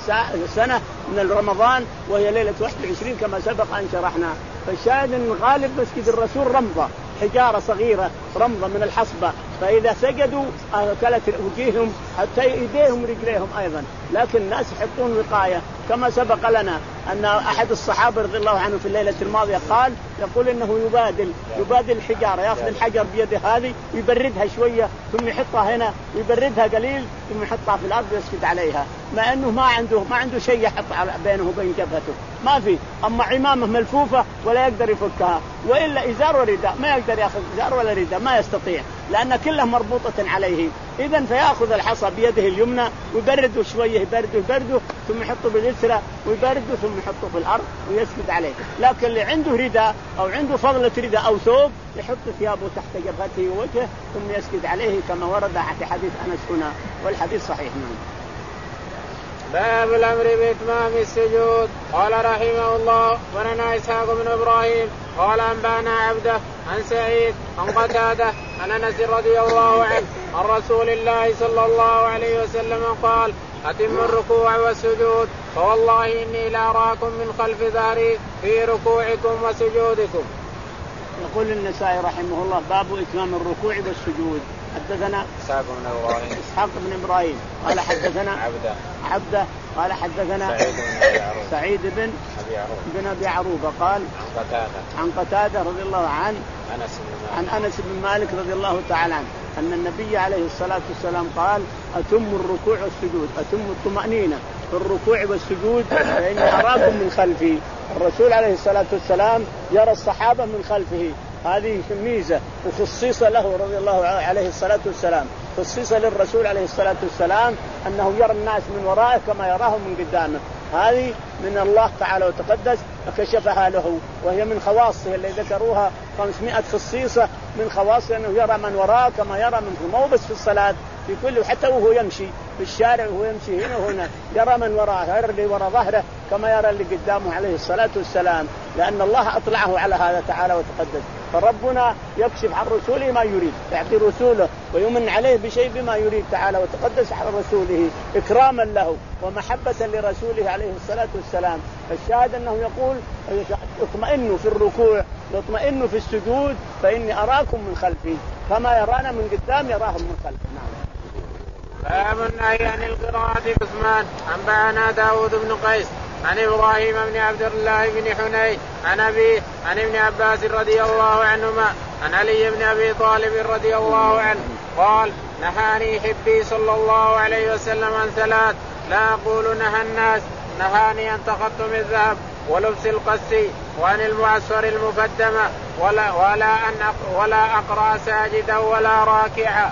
السنة من رمضان وهي ليلة واحد وعشرين كما سبق أن شرحنا. فالشاهد أن غالب مسجد الرسول رمضة حجارة صغيرة رمضة من الحصبة، فإذا سجدوا أكلت وجيههم حتى إيديهم رجليهم أيضا، لكن الناس يحطون وقاية كما سبق لنا أن أحد الصحابة رضي الله عنه في الليلة الماضية قال يقول إنه يبادل يبادل الحجارة، يأخذ الحجر بيده هذه ويبردها شوية ثم يحطها هنا ويبردها قليل ثم يحطها في الأرض ويسجد عليها، مع أنه ما عنده ما عنده شيء يحط بينه وبين جبهته ما في، أما عمامة ملفوفة ولا يقدر يفكها، وإلا إزار ورداء ما يقدر يأخذ إزار ولا رداء ما يستطيع لأن كلها مربوطة عليه. إذن فيأخذ الحصى بيده اليمنى ويبرده شوية يبرده يبرده ثم يحطه باليسرى ويبرده ثم يحطه في الأرض ويسجد عليه. لكن اللي عنده رداء أو عنده فضلة رداء أو ثوب يحط ثيابه تحت جبهته ووجهه ثم يسجد عليه كما ورد في حديث أنس هنا، والحديث صحيح. باب الامر باتمام السجود. قال رحمه الله ولنا اسحاق بن ابراهيم قال انبانا عبده عن سعيد عن قتاده عن انس رضي الله عنه عن رسول الله صلى الله عليه وسلم قال اتموا الركوع والسجود فوالله اني لاراكم من خلف ظهري في ركوعكم وسجودكم. يقول النسائي رحمه الله باب اتمام الركوع والسجود. حدثنا اسحاق بن ابراهيم اسحاق بن ابراهيم قال حدثنا عبده عبده قال حدثنا سعيد بن, سعيد بن ابي عروبه بن ابي عروبه قال عن قتاده عن قتاده رضي الله عنه انس بن عن انس بن مالك رضي الله تعالى عنه ان النبي عليه الصلاه والسلام قال اتم الركوع والسجود اتم الطمانينه في الركوع والسجود فاني اراكم من خلفي. الرسول عليه الصلاه والسلام يرى الصحابه من خلفه، هذه ميزه وخصيصه له رضي الله عليه الصلاه والسلام، خصيصه للرسول عليه الصلاه والسلام انه يرى الناس من ورائه كما يراهم من قدامه، هذه من الله تعالى وتقدس كشفها له، وهي من خواصه اللي ذكروها خمسمائة خصيصه من خواصه انه يرى من وراءه كما يرى من مو بس في الصلاه، في كل حتى وهو يمشي في الشارع وهو يمشي هنا وهنا يرى من وراءه، يرى اللي وراء ظهره كما يرى اللي قدامه عليه الصلاه والسلام، لان الله اطلعه على هذا تعالى وتقدس. فربنا يكشف عن رسوله ما يريد، يعطي رسوله ويمن عليه بشيء بما يريد تعالى وتقدس على رسوله إكراما له ومحبة لرسوله عليه الصلاة والسلام. فالشاهد أنه يقول اطمئنوا في الركوع واطمئنوا في السجود فإني أراكم من خلفي كما يرانا من قدام يراهم من خلفي. نعم. باب النهي عن القراءة بعثمان. أنبأنا داود بن قيس عن إبراهيم بن عبد الله بن حنين عن أبيه عن ابن عباس رضي الله عنهما عن علي بن أبي طالب رضي الله عنه قال نهاني حبي صلى الله عليه وسلم عن ثلاث لا أقول نهى الناس، نهاني أن تخطم الذهب ولبس القسي وعن المعسر المقدمة ولا, ولا, أن ولا أقرأ ساجدا ولا راكعا.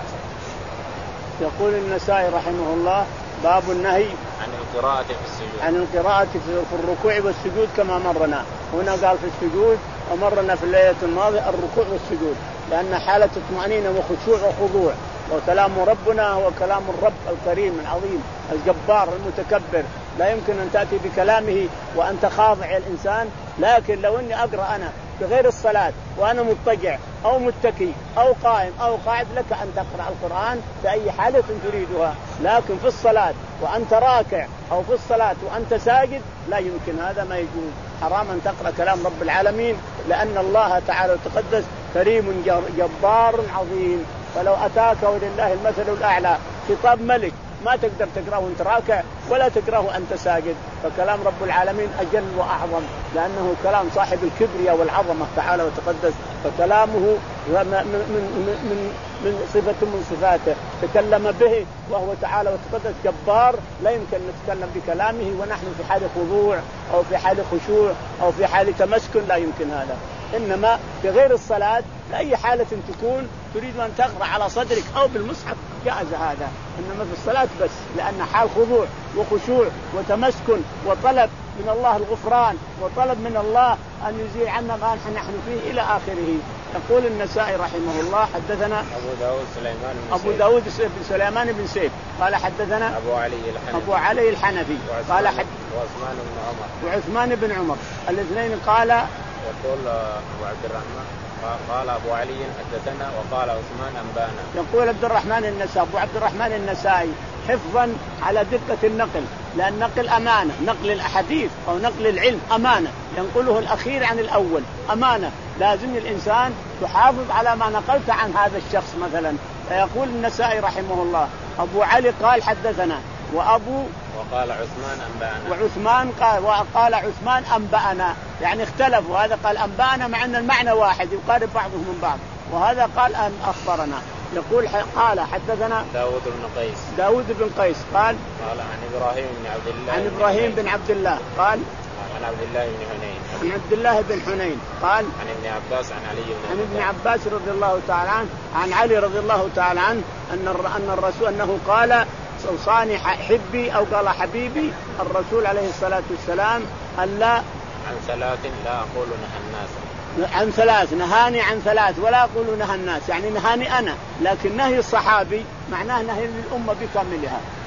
يقول النسائي رحمه الله باب النهي عن القراءة في السجود عن القراءة في الركوع والسجود كما مرنا هنا قال في السجود ومرنا في الليلة الماضية الركوع والسجود، لأن حالة اطمئنان وخشوع وخضوع، وكلام ربنا هو كلام الرب الكريم العظيم الجبار المتكبر، لا يمكن أن تأتي بكلامه وأنت خاضع الإنسان. لكن لو أني أقرأ أنا بغير الصلاة وأنا مضطجع أو متكي أو قائم أو قاعد لك أن تقرأ القرآن بأي حالة تريدها، لكن في الصلاة وأنت راكع أو في الصلاة وأنت ساجد لا يمكن، هذا ما يجوز، حرام أن تقرأ كلام رب العالمين، لأن الله تعالى وتقدس كريم جبار عظيم. فلو أتاك ولله المثل الأعلى خطاب ملك ما تقدر تقرأه وانت راكع ولا تقرأه أنت ساجد، فكلام رب العالمين أجل وأعظم، لأنه كلام صاحب الكبرياء والعظمة تعالى وتقدس، فكلامه من, من, من, من صفة من صفاته تكلم به وهو تعالى وتقدس جبار، لا يمكن نتكلم بكلامه ونحن في حال خضوع أو في حال خشوع أو في حال تمسكن، لا يمكن هذا. إنما في غير الصلاة لأي حالة تكون تريد أن تقرأ على صدرك أو بالمصحف جائز هذا، إنما في الصلاة بس، لأن حال خضوع وخشوع وتمسكن وطلب من الله الغفران وطلب من الله أن يزيل عنا ما نحن فيه إلى آخره. يقول النسائي رحمه الله حدثنا أبو داود سليمان بن أبو داود سليمان بن سيف قال حدثنا أبو علي الحنفي أبو علي الحنفي قال حد وعثمان بن عمر وعثمان بن عمر الاثنين قال يقول أبو عبد الرحمن قال أبو علي حدثنا وقال عثمان أنبانا. يقول عبد الرحمن النسائي أبو عبد الرحمن النسائي حفظا على دقة النقل، لأن نقل أمانة، نقل الأحاديث أو نقل العلم أمانة، ينقله الأخير عن الأول أمانة، لازم الإنسان تحافظ على ما نقلت عن هذا الشخص مثلا. فيقول النسائي رحمه الله أبو علي قال حدثنا وأبو وقال عثمان أنبأنا وعثمان قال وقال عثمان أنبأنا، يعني اختلفوا، هذا قال أنبأنا مع أن المعنى واحد يقارب بعضهم من بعض، وهذا قال أن أخبرنا. يقول قال حدثنا داود بن قيس داود بن قيس قال قال عن إبراهيم بن عبد الله عن إبراهيم بن عبد الله قال عن عبد الله بن حنين عن عبد الله بن حنين قال عن ابن عباس عن علي بن عن ابن عباس رضي الله تعالى عنه عن علي رضي الله تعالى عنه أن أن الرسول أنه قال صاني حبي أو قال حبيبي الرسول عليه الصلاة والسلام ألا عن ثلاث لا أقول نهى الناس عن ثلاث نهاني عن ثلاث ولا أقول نهى الناس، يعني نهاني أنا، لكن نهي الصحابي معناه نهي للأمة بكاملها،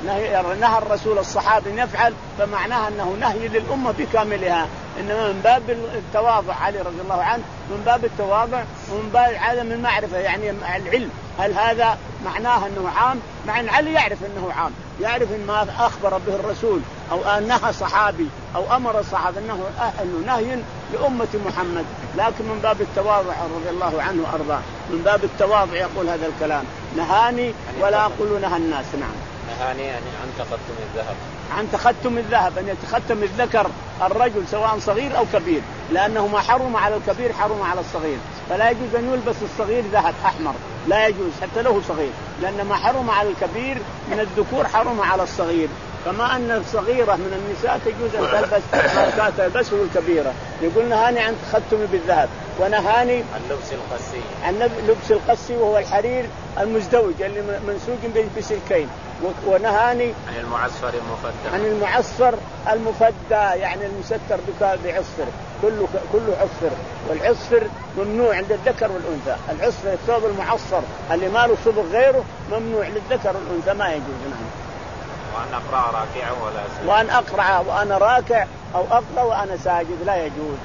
نهي, نهى الرسول الصحابي أن يفعل فمعناها أنه نهي للأمة بكاملها، إنما من باب التواضع علي رضي الله عنه، من باب التواضع ومن باب عدم المعرفة يعني العلم. هل هذا معناه أنه عام؟ مع أن علي يعرف أنه عام، يعرف إن ما أخبر به الرسول أو نهى صحابي أو أمر الصحابة أنه أنه نهي لأمة محمد، لكن من باب التواضع رضي الله عنه وأرضاه، من باب التواضع يقول هذا الكلام. نهاني ولا أقول نهى الناس. نعم. نهاني يعني عن تختم الذهب، عن تختم الذهب، أن يتختم الذكر الرجل سواء صغير أو كبير، لأنه ما حرم على الكبير حرم على الصغير، فلا يجوز أن يلبس الصغير ذهب أحمر، لا يجوز حتى له صغير، لأن ما حرم على الكبير من الذكور حرم على الصغير. كما أن الصغيرة من النساء تجوز أن تلبس ما تلبسه الكبيرة. يقول نهاني عن تختم بالذهب، ونهاني عن لبس القسي، عن لبس القسي وهو الحرير المزدوج اللي منسوج بسلكين، ونهاني عن المعصفر المفدى، عن المعصفر المفدى يعني المستر بعصفر، كله كله عصفر، والعصفر ممنوع عند الذكر والأنثى. العصفر الثوب المعصفر اللي ما له صبغ غيره ممنوع للذكر والأنثى، ما يجوز. نعم. وأن أقرأ راكعا ولا ساجد، وأن أقرأ وأنا راكع أو أقرأ وأنا ساجد لا يجوز.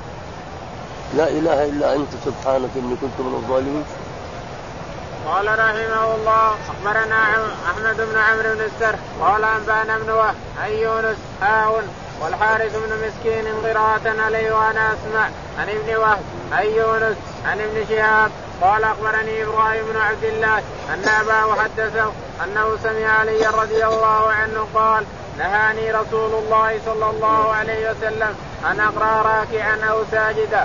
لا إله إلا أنت سبحانك إني كنت من الظالمين. قال رحمه الله أخبرنا أحمد بن عمرو بن السر قال أنبأنا ابن وهب عن يونس هاون والحارث بن مسكين قراءة عليه وأنا أسمع عن ابن وهب عن يونس عن ابن شهاب قال أخبرني إبراهيم بن عبد الله أن أباه حدثه أنه سمع علي رضي الله عنه قال نهاني رسول الله صلى الله عليه وسلم أن أقرأ راكعا أو ساجدا.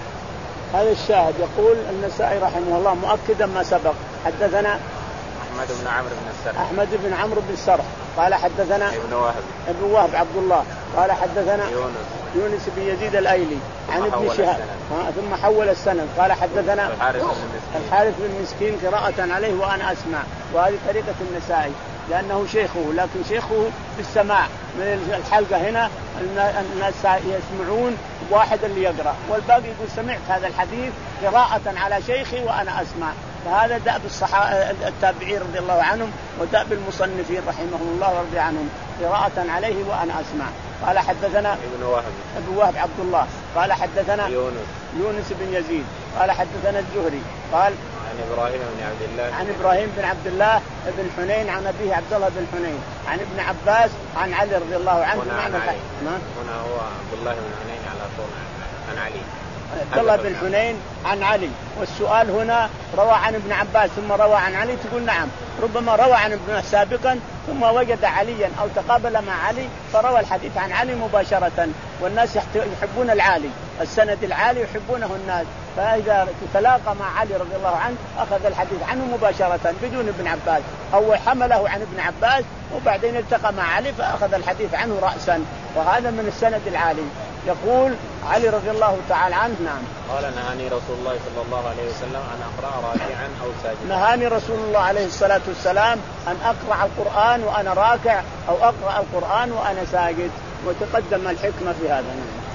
هذا الشاهد. يقول النسائي رحمه الله مؤكدا ما سبق. حدثنا أحمد بن عمرو بن السرح أحمد بن عمرو بن السرح قال حدثنا ابن وهب ابن وهب عبد الله قال حدثنا يونس يونس بن يزيد الأيلي عن ابن شهاب ثم حول السند قال حدثنا الحارث بن مسكين قراءة عليه وأنا أسمع. وهذه طريقة النسائي لأنه شيخه، لكن شيخه بالسماع من الحلقة هنا الناس يسمعون واحد اللي يقرأ والباقي يقول سمعت هذا الحديث قراءة على شيخي وأنا أسمع. فهذا دأب الصحابة التابعين رضي الله عنهم ودأب المصنفين رحمهم الله ورضي عنهم قراءة عليه وأنا أسمع. قال حدثنا ابن وهب ابن وهب عبد الله قال حدثنا يونس يونس بن يزيد قال حدثنا الزهري قال عن إبراهيم بن عبد الله عن إبراهيم بن عبد الله بن حنين عن أبيه عبد الله بن حنين عن ابن عباس عن علي رضي الله عنه. هنا, هنا, هنا هو عبد الله بن حنين على طول عن علي عبد الله بن حنين عن علي. والسؤال هنا روى عن ابن عباس ثم روى عن علي، تقول نعم ربما روى عن ابن سابقا ثم وجد عليا أو تقابل مع علي فروى الحديث عن علي مباشرة. والناس يحبون العالي، السند العالي يحبونه الناس، فإذا تلاقى مع علي رضي الله عنه أخذ الحديث عنه مباشرة بدون ابن عباس، أو حمله عن ابن عباس وبعدين التقى مع علي فأخذ الحديث عنه رأسا، وهذا من السند العالي. يقول علي رضي الله تعالى عنه نعم قال نهاني رسول الله صلى الله عليه وسلم أن أقرأ راكعا أو ساجدا. نهاني رسول الله عليه الصلاة والسلام أن أقرأ القرآن وأنا راكع أو أقرأ القرآن وأنا ساجد، وتقدم الحكمة في هذا.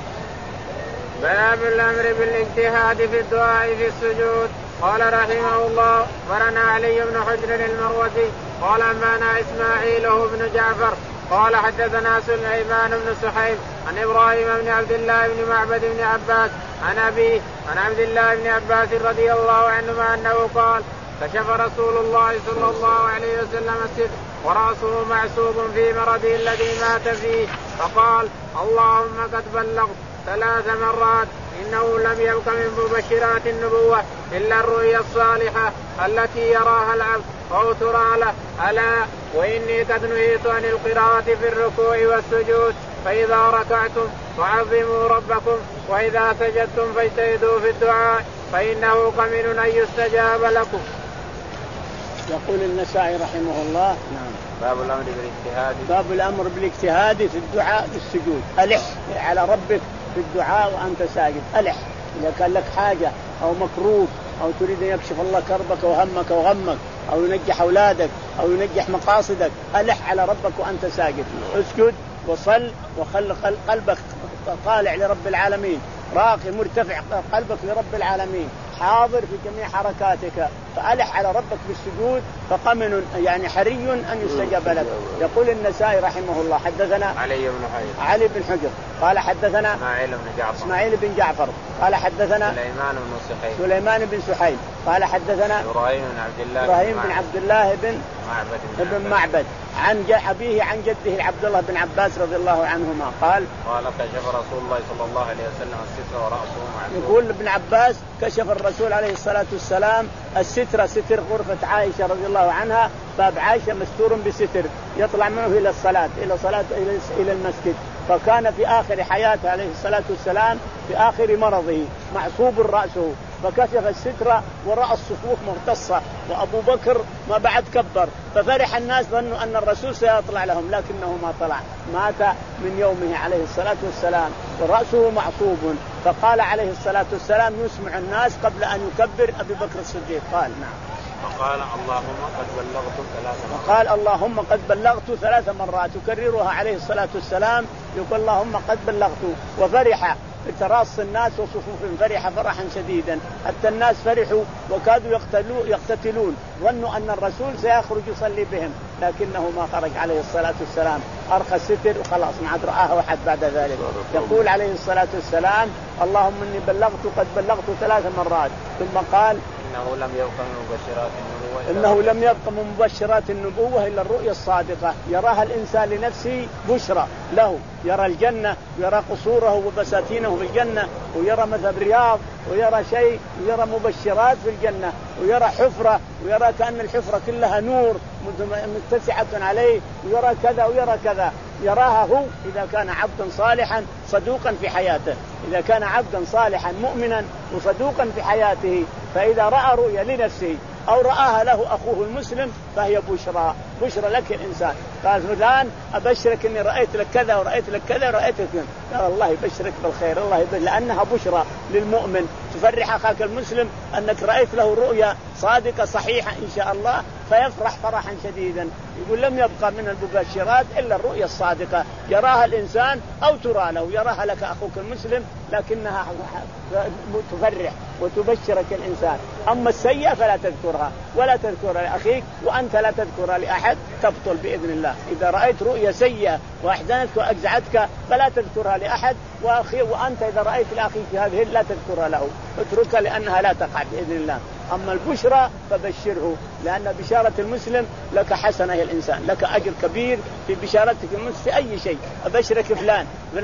باب الأمر بالاجتهاد في الدعاء في السجود. قال رحمه الله أخبرنا علي بن حجر المروزي قال أنبأنا إسماعيل بن جعفر قال حدثنا سليمان بن سحيب عن إبراهيم بن عبد الله بن معبد بن عباس عن أبيه عن عبد الله بن عباس رضي الله عنهما أنه قال كشف رسول الله صلى الله عليه وسلم الستر ورأسه معصوب في مرضه الذي مات فيه فقال اللهم قد بلغت ثلاث مرات إنه لم يبق من مبشرات النبوة إلا الرؤيا الصالحة التي يراها العبد أو ترى له ألا وإني قد نهيت عن القراءة في الركوع والسجود فإذا ركعتم فعظموا ربكم وإذا سجدتم فاجتهدوا في الدعاء فإنه قمن أن يستجاب لكم. يقول النسائي رحمه الله نعم باب الأمر بالاجتهاد باب الأمر بالاجتهاد في الدعاء في السجود. ألح على ربك في الدعاء وأنت ساجد، ألح إذا كان لك حاجة أو مكروه أو تريد أن يكشف الله كربك وهمك وغمك أو ينجح أولادك أو ينجح مقاصدك، ألح على ربك وأنت ساجد، اسجد وصل وخل قلبك طالع لرب العالمين، راقي مرتفع قلبك لرب العالمين، حاضر في جميع حركاتك، فألح على ربك بالسجود فقمن يعني حري أن يستجاب لك. يقول النسائي رحمه الله حدثنا علي بن حجر علي بن حجر قال حدثنا إسماعيل بن جعفر إسماعيل بن جعفر قال حدثنا سليمان بن سحيل سليمان بن سحيل قال حدثنا إبراهيم بن عبد الله إبراهيم بن عبد الله بن معبد بن معبد عن أبيه عن جده عبد الله بن عباس رضي الله عنهما قال قال كشف رسول الله صلى الله عليه وسلم الستر ورأسه معصوم. يقول ابن عباس كشف الرسول عليه الصلاة والسلام الستر ستر غرفة عائشة رضي الله عنها، باب عائشة مستور بستر يطلع منه إلى الصلاة إلى صلاة إلى المسجد، فكان في آخر حياته عليه الصلاة والسلام في آخر مرضه معصوب رأسه، فكشف الستر ورأى الصفوف مغتصة، وأبو بكر ما بعد كبر، ففرح الناس ظنوا أن الرسول سيطلع لهم لكنه ما طلع، مات من يومه عليه الصلاة والسلام ورأسه معصوب. فقال عليه الصلاة والسلام يسمع الناس قبل أن يكبر أبي بكر الصديق قال نعم فقال اللهم قد بلغت ثلاث مرات قال اللهم قد بلغت ثلاث مرات يكررها عليه الصلاة والسلام، يقول اللهم قد بلغت. وفرح تراص الناس وصفوفهم، فرح فرحا شديدا حتى الناس فرحوا وكادوا يقتلون يقتتلون، ظنوا أن الرسول سيخرج يصلي بهم لكنه ما خرج عليه الصلاة والسلام، أرخى الستر وخلاص ما عاد رآه أحد بعد ذلك. يقول عليه الصلاة والسلام اللهم إني بلغت قد بلغت ثلاث مرات، ثم قال إنه لم يبق من مبشرات النبوة إنه لم يبق من مبشرات النبوة إلا الرؤيا الصادقة يراها الإنسان لنفسه بشرى له، يرى الجنة ويرى قصوره وبساتينه في الجنة ويرى مثل رياض ويرى شيء ويرى مبشرات في الجنة ويرى حفرة ويرى كأن الحفرة كلها نور متسعة عليه ويرى كذا ويرى كذا، يراها هو إذا كان عبدا صالحا صدوقا في حياته، إذا كان عبدا صالحا مؤمنا وصدوقا في حياته، فإذا رأى رؤيا لنفسه أو رآها له أخوه المسلم فهي بشرى بشرى لك الإنسان. قال فلان أبشرك إني رأيت لك كذا ورأيت لك كذا ورأيت لك كذا، قال الله يبشرك بالخير الله يبشرك، لأنها بشرى للمؤمن تفرح أخاك المسلم أنك رأيت له رؤيا صادقة صحيحة إن شاء الله فيفرح فرحا شديدا. يقول لم يبقى من المبشرات إلا الرؤيا الصادقة يراها الإنسان أو ترى له، يراها لك أخوك المسلم لكنها تفرح وتبشرك الإنسان. أما السيئة فلا تذكرها ولا تذكرها لأخيك وأنت لا تذكرها لأحد تبطل بإذن الله. إذا رأيت رؤيا سيئة وأحزنتك وأجزعتك فلا تذكرها لأحد، وأخي وأنت إذا رأيت لأخيك هذه لا تذكرها له، اتركها لأنها لا تقع بإذن الله. أما البشرى فبشره، لأن بشارة المسلم لك حسنة يا الإنسان، لك أجر كبير في بشارتك المسلم في أي شيء. أبشرك فلان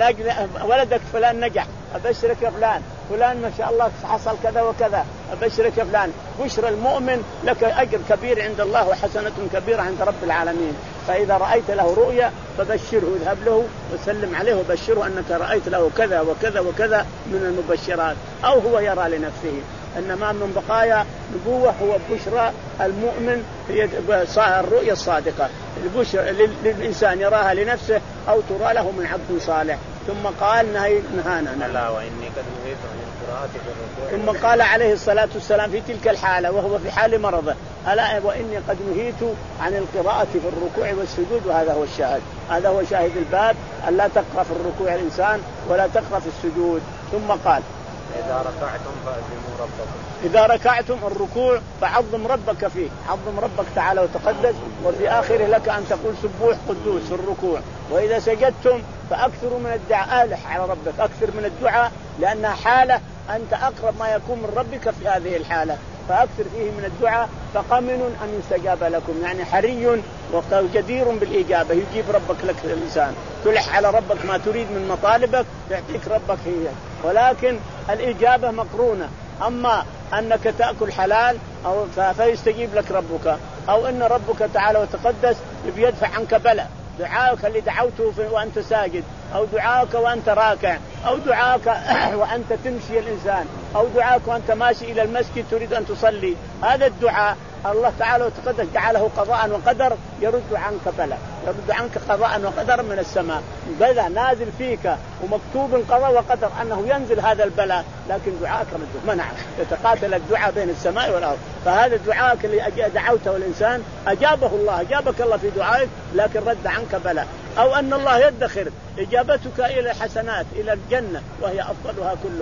ولدك فلان نجح، أبشرك فلان فلان ما شاء الله حصل كذا وكذا، أبشرك فلان. بشرى المؤمن لك أجر كبير عند الله وحسنة كبيرة عند رب العالمين. فإذا رأيت له رؤيا فبشره، اذهب له وسلم عليه وبشره أنك رأيت له كذا وكذا وكذا من المبشرات، أو هو يرى لنفسه. إنما من بقايا نبوة هو بشرى المؤمن هي الرؤيا الصادقة، البشرى للإنسان يراها لنفسه أو ترى له من عبد صالح. ثم قال نهي نهانا لا وإني قد نهيت عن القراءة في الركوع. ثم قال عليه الصلاة والسلام في تلك الحالة وهو في حال مرضه ألا وإني قد نهيت عن القراءة في الركوع والسجود، وهذا هو الشاهد، هذا هو شاهد الباب، ألا تقرأ في الركوع الإنسان ولا تقرأ في السجود. ثم قال إذا ركعتم فأعظموا ربكم، إذا ركعتم الركوع فعظم ربك فيه، عظم ربك تعالى وتقدس. وفي آخره لك أن تقول سبوح قدوس في الركوع. وإذا سجدتم فأكثروا من الدعاء، ألح على ربك، أكثر من الدعاء لأنها حالة أنت أقرب ما يكون من ربك في هذه الحالة، فأكثر فيه من الدعاء. فقمن أن يستجاب لكم، يعني حري وجدير بالإجابة، يجيب ربك لك الإنسان، تلح على ربك ما تريد من مطالبك يعطيك ربك هي، ولكن الإجابة مقرونة. أما أنك تأكل حلال أو فيستجيب لك ربك، أو أن ربك تعالى وتقدس بيدفع عنك بلاء، دعاءك اللي دعوته وأنت ساجد، أو دعاءك وأنت راكع، أو دعاءك وأنت تمشي الإنسان، أو دعاءك وأنت ماشي إلى المسجد تريد أن تصلي، هذا الدعاء الله تعالى وتقدس جعله قضاء وقدر يرد عنك بلاء، يرد عنك قضاء وقدر من السماء، بلاء نازل فيك ومكتوب قضاء وقدر أنه ينزل هذا البلاء، لكن دعاءك رد منع، يتقاتل الدعاء بين السماء والأرض. فهذا دعاءك اللي دعوته الإنسان أجابه الله، أجابك الله في دعائك لكن رد عنك بلاء. أو أن الله يدخر إجابتك إلى الحسنات إلى الجنة وهي أفضلها كلها،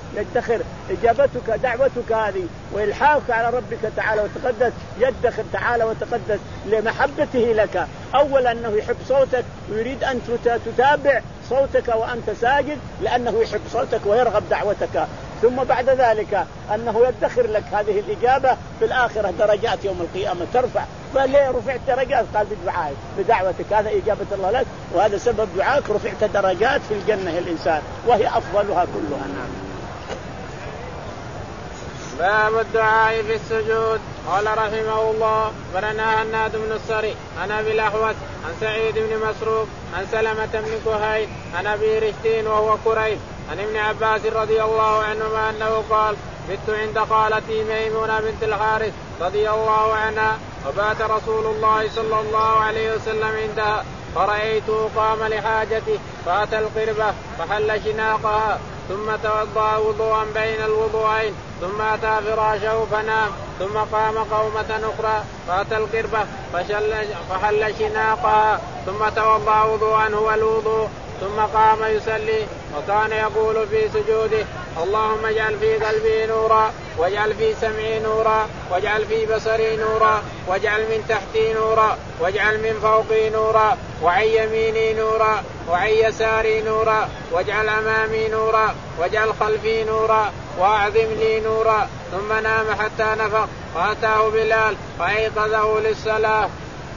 يدخر إجابتك دعوتك هذه وإلحاحك على ربك تعالى وتقدس، يدخر تعالى وتقدس لمحبته لك. أولا أنه يحب صوتك ويريد أن تتابع صوتك وأنت ساجد لأنه يحب صوتك ويرغب دعوتك، ثم بعد ذلك أنه يدخر لك هذه الإجابة في الآخرة درجات يوم القيامة ترفع. فليه رفعت درجات؟ قال بدعائك بدعوتك، هذا إجابة الله لك وهذا سبب دعائك، رفعت درجات في الجنة الإنسان وهي أفضلها كلها. نعم. باب الدعاء في السجود. قال رحمه الله فلنا هناد بن السري عن أبي الأحوص عن سعيد بن مسروق عن سلمة بن كهيل عن أبي رشدين وهو كريب عن ابن عباس رضي الله عنهما أنه قال بت عند خالتي ميمونة بنت الحارث رضي الله عنها وبات رسول الله صلى الله عليه وسلم عندها فرأيته قام لحاجته فأتى القربة فحل شناقها ثم توضأ وضوءا بين الوضوءين ثم أتى فراشه فنام ثم قام قومة أخرى فأتى القربة فحل شناقها ثم توضأ وضوءا هو الوضوء ثم قام يصلي وكان يقول في سجوده اللهم اجعل في قلبي نورا واجعل في سمعي نورا واجعل في بصري نورا واجعل من تحتي نورا واجعل من فوقي نورا وعن يميني نورا وعن يساري نورا واجعل أمامي نورا واجعل خلفي نورا وأعظم لي نورا ثم نام حتى نفق فأتاه بلال فأيقظه للصلاة.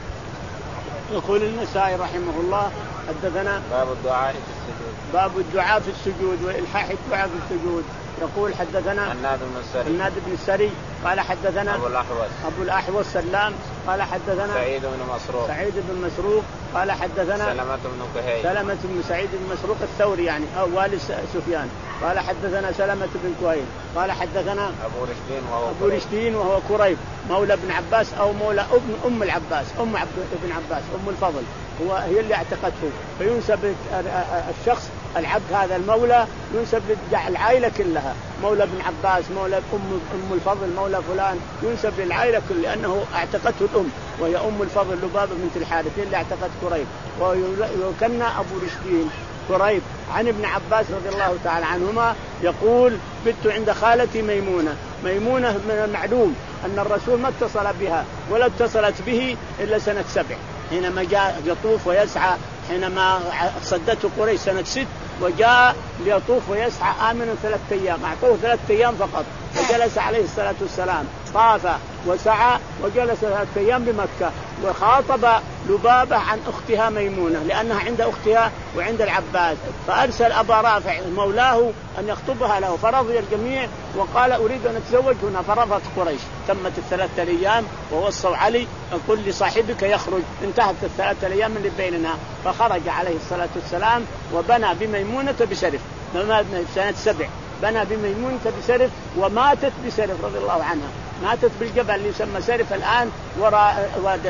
يقول النسائي رحمه الله حدثنا باب الدعاء في السجود. باب الدعاء في السجود وإلحاح الدعاء في السجود. يقول حدثنا هناد بن السري هناد بن السري قال حدثنا أبو الأحوص أبو الأحوص سلام قال حدثنا سعيد بن مسروق سعيد بن مسروق قال حدثنا سلمة بن كهيل سلمة بن سعيد بن مسروق الثوري يعني أو والد سفيان قال حدثنا سلمة بن كهيل قال حدثنا أبو رشدين وهو أبو رشدين وهو كريب مولى ابن عباس أو مولى ابن أم العباس أم عبد ابن عباس أم الفضل هو هي اللي اعتقته، فينسب الشخص العبد هذا المولى ينسب للعائلة كلها، مولى ابن عباس مولى أم أم الفضل مولى فلان ينسب للعائلة كلها لأنه اعتقته الأم وهي أم الفضل لبابة بنت الحارث اللي اعتقت كريب. ويكنى أبو رشدين كريب عن ابن عباس رضي الله تعالى عنهما يقول بت عند خالتي ميمونة. ميمونة من المعلوم أن الرسول ما اتصل بها ولا اتصلت به إلا سنة سبع حينما جاء يطوف ويسعى، حينما صدته قريش سنة ست وجاء ليطوف ويسعى آمنا ثلاثة أيام، أعطوه ثلاثة أيام فقط وجلس عليه الصلاة والسلام طاف وسعى وجلس ثلاثة أيام بمكة وخاطب لبابة عن أختها ميمونة لأنها عند أختها وعند العباس، فأرسل أبا رافع مولاه أن يخطبها له فرضي الجميع وقال أريد أن أتزوج هنا فرفضت قريش. تمت الثلاثة أيام ووصوا علي قل لصاحبك يخرج، انتهت الثلاثة أيام اللي بيننا فخرج عليه الصلاة والسلام وبنى بميمونة بسرف سنة سبع بنى بميمونة بسرف وماتت بسرف رضي الله عنها، ماتت بالجبل اللي يسمى سرف الآن وراء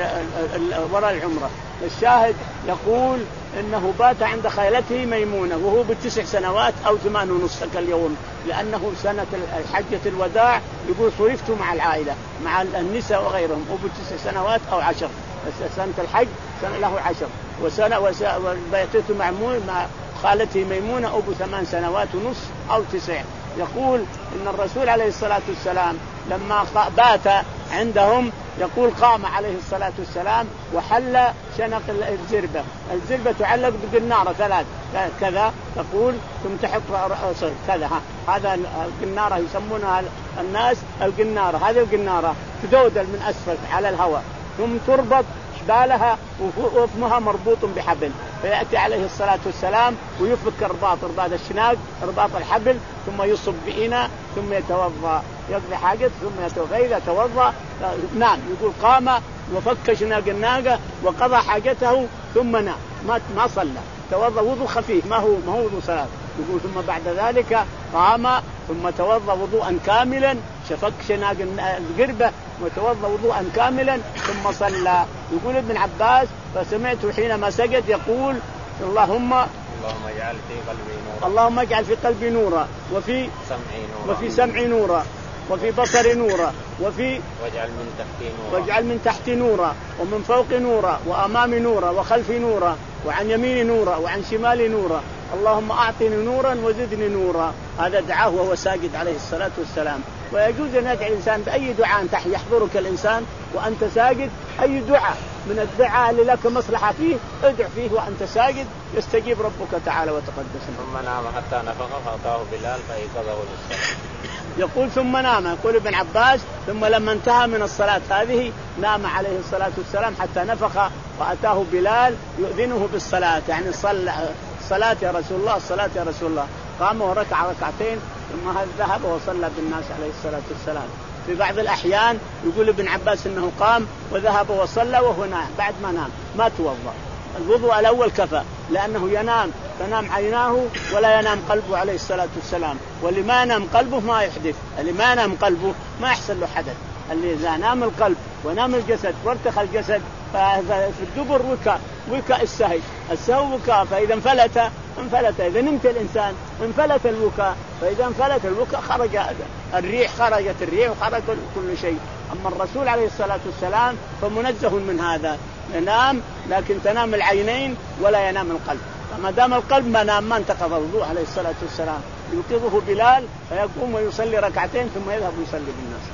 وراء العمرة. الشاهد يقول إنه بات عند خالته ميمونة وهو بتسع سنوات أو ثمان ونصف اليوم، لأنه سنة حجة الوداع يقول صرفت مع العائلة مع النساء وغيرهم وبتسع سنوات أو عشر، سنة الحج سنة له عشر وسنة وبيتت مع خالته ميمونة أبو ثمان سنوات ونصف أو تسع. يقول إن الرسول عليه الصلاة والسلام لما بات عندهم يقول قام عليه الصلاة والسلام وحل شنق الزربة، الزربة تعلق بقنارة ثلاث كذا تقول ثم تحط رأسه كذا، هذا القنارة يسمونها الناس القنارة، هذه القنارة تدودل من أسفل على الهواء ثم تربط حبالها وفمها مربوط بحبل، فيأتي عليه الصلاة والسلام ويفك رباط رباط الشناق رباط الحبل ثم يصب بإناء ثم يتوضأ يقضي حاجة ثم يتوضأ، إذا توضأ نعم يقول قام وفك شناق الناقة وقضى حاجته ثم نام ما ما صلى توضأ وضوء خفيف ما هو ما هو وضوء صلاة. يقول ثم بعد ذلك قام ثم توضأ وضوءا كاملا شفك شناق القربة وتوضأ وضوءا كاملا ثم صلى. يقول ابن عباس فسمعته حينما سجد يقول اللهم اللهم اجعل في قلبي نورا اللهم اجعل في قلبي نورا وفي سمعي نورا وفي سمعي نورا وفي بصري نورا وفي واجعل من تحتي نورا واجعل من تحتي نورا ومن فوقي نورا وأمامي نورا وخلفي نورا وعن يميني نورا وعن شمالي نورا، اللهم أعطني نورا وزدني نورا. هذا دعاه وهو ساجد عليه الصلاة والسلام. ويجوز أن يدعي الإنسان بأي دعاء تحت يحضرك الإنسان وأنت ساجد، أي دعاء من الدعاء اللي لك مصلحة فيه ادع فيه وأنت ساجد يستجيب ربك تعالى وتقدس. ثم نام حتى نفخ فأتاه بلال فأيقظه للصلاة. يقول ثم نام، يقول ابن عباس ثم لما انتهى من الصلاة هذه نام عليه الصلاة والسلام حتى نفخ وأتاه بلال يؤذنه بالصلاة، يعني صلى صلاة يا رسول الله الصلاة يا رسول الله. قام وركع ركعتين ثم ذهب وصلى بالناس عليه الصلاة والسلام. في بعض الأحيان يقول ابن عباس إنه قام وذهب وصلى وهو نام بعد ما نام ما توضأ. الوضوء الأول كفى لأنه ينام تنام عيناه ولا ينام قلبه عليه الصلاة والسلام، واللي ما ينام قلبه ما يحدث، اللي ما ينام قلبه ما يحصل له حدث. اللي إذا نام القلب ونام الجسد وارتخى الجسد ففي الدبر وكاء وكاء السهي السهو وكاء، فإذا انفلت انفلت إذا نمت الإنسان انفلت الوكاء، فإذا انفلت الوكاء خرج الريح خرجت الريح وخرج كل شيء. أما الرسول عليه الصلاة والسلام فمنزه من هذا، ينام لكن تنام العينين ولا ينام القلب، فما دام القلب ما نام ما انتقض الوضوء عليه الصلاة والسلام. يوقظه بلال فيقوم ويصلي ركعتين ثم يذهب يصلي بالناس.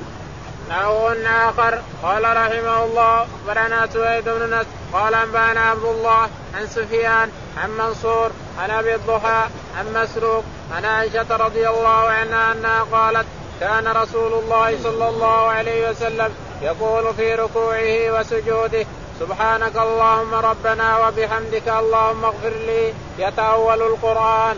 نحو آخر قال رحمه الله أخبرنا سويد بن نصر قال أنبأنا عبد الله عن سفيان عن منصور عن أبي الضحى عن مسروق عن عائشة رضي الله عنها أنها قالت كان رسول الله صلى الله عليه وسلم يقول في ركوعه وسجوده سبحانك اللهم ربنا وبحمدك اللهم اغفر لي يتأول القرآن.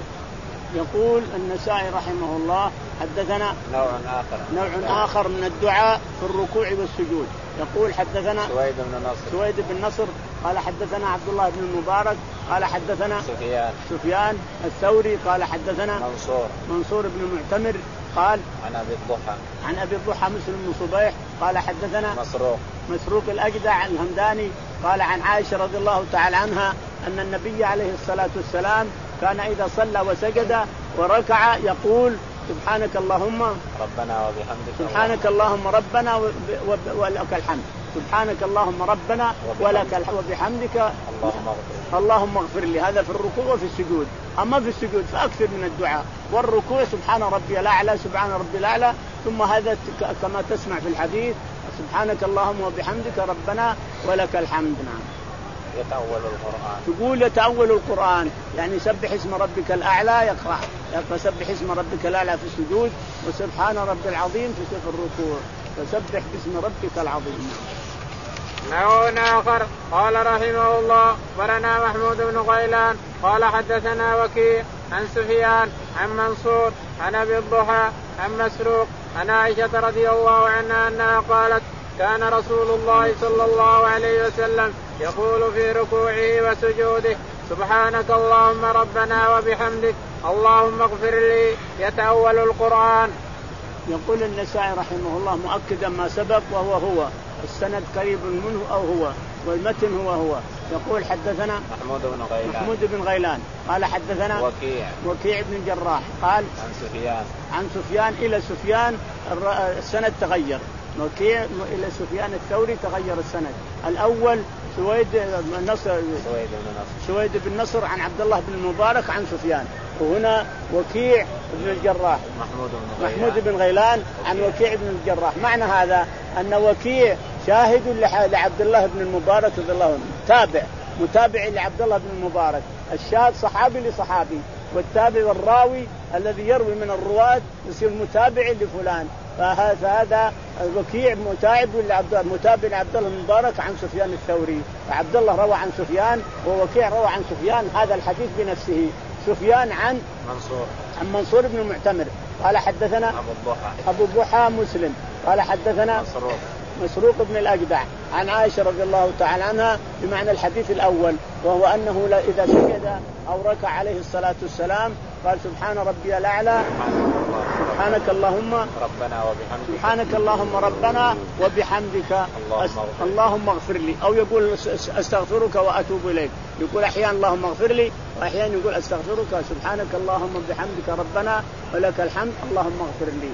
يقول النسائي رحمه الله حدثنا نوع آخر نوع آخر من الدعاء في الركوع والسجود. يقول حدثنا سويد بن نصر سويد بن نصر قال حدثنا عبد الله بن المبارك قال حدثنا سفيان سفيان الثوري قال حدثنا منصور منصور بن المعتمر قال عن أبي الضحى عن أبي الضحى مسلم بن صبيح قال حدثنا مسروق مسروق الأجدع الهمداني قال عن عائشة رضي الله تعالى عنها أن النبي عليه الصلاة والسلام كان إذا صلى وسجد وركع يقول سبحانك اللهم ربنا وبحمدك سبحانك اللهم ربنا ولك الحمد سبحانك اللهم ربنا ولك الحمد وبحمدك اللهم اغفر اللهم اغفر لي. هذا في الركوع وفي السجود. أما في السجود فأكثر من الدعاء. والركوع سبحان ربي الأعلى سبحان ربي الأعلى، ثم هذا كما تسمع في الحديث سبحانك اللهم وبحمدك ربنا ولك الحمد. نعم يتأول القرآن تقول يتأول القرآن يعني سبح اسم ربك الأعلى يقرأ يقرأ سبح اسم ربك الأعلى في السجود وسبحان ربي العظيم في سفر الركوع فسبح باسم ربك العظيم. نوع آخر قال رحمه الله أخبرنا محمود بن غيلان قال حدثنا وكيع عن سفيان عن منصور عن أبي الضحى عن مسروق عن عائشة رضي الله عنها أنها قالت كان رسول الله صلى الله عليه وسلم يقول في ركوعه وسجوده سبحانك اللهم ربنا وبحمدك اللهم اغفر لي يتأول القرآن. يقول النسائي رحمه الله مؤكدا ما سبق وهو هو السند قريب منه أو هو والمتن هو هو. يقول حدثنا محمود بن غيلان محمود بن غيلان قال حدثنا وكيع وكيع بن الجراح قال عن سفيان عن سفيان إلى سفيان السند تغير. وكيع إلى سفيان الثوري تغير السند. الأول سويد بن نصر سويد بن نصر عن عبد الله بن المبارك عن سفيان، وهنا وكيع بن الجراح محمود بن غيلان, محمود بن غيلان عن وكيع بن الجراح. معنى هذا أن وكيع شاهد لعبد الله بن المبارك رضي الله عنه، تابع متابع لعبد الله بن المبارك. الشاهد صحابي لصحابي، والتابع والراوي الذي يروي من الرواة يصير متابع لفلان. فهذا وكيع متابع لعبد متابع لعبد الله بن المبارك عن سفيان الثوري، فعبد الله روى عن سفيان ووكيع روى عن سفيان هذا الحديث بنفسه. سفيان عن منصور عن منصور بن المعتمر قال حدثنا أبو الضحى أبو الضحى مسلم قال حدثنا مسروق مسروق بن الأجدع عن عائشة رضي الله تعالى عنها بمعنى الحديث الأول، وهو أنه إذا سجد أو ركع عليه الصلاة والسلام قال سبحان ربي الأعلى سبحانك اللهم ربنا وبحمدك سبحانك اللهم ربنا وبحمدك اللهم اغفر لي، أو يقول أستغفرك وأتوب إليك. يقول أحيانا اللهم اغفر لي، وأحيانا يقول أستغفرك سبحانك اللهم وبحمدك ربنا ولك الحمد اللهم اغفر لي.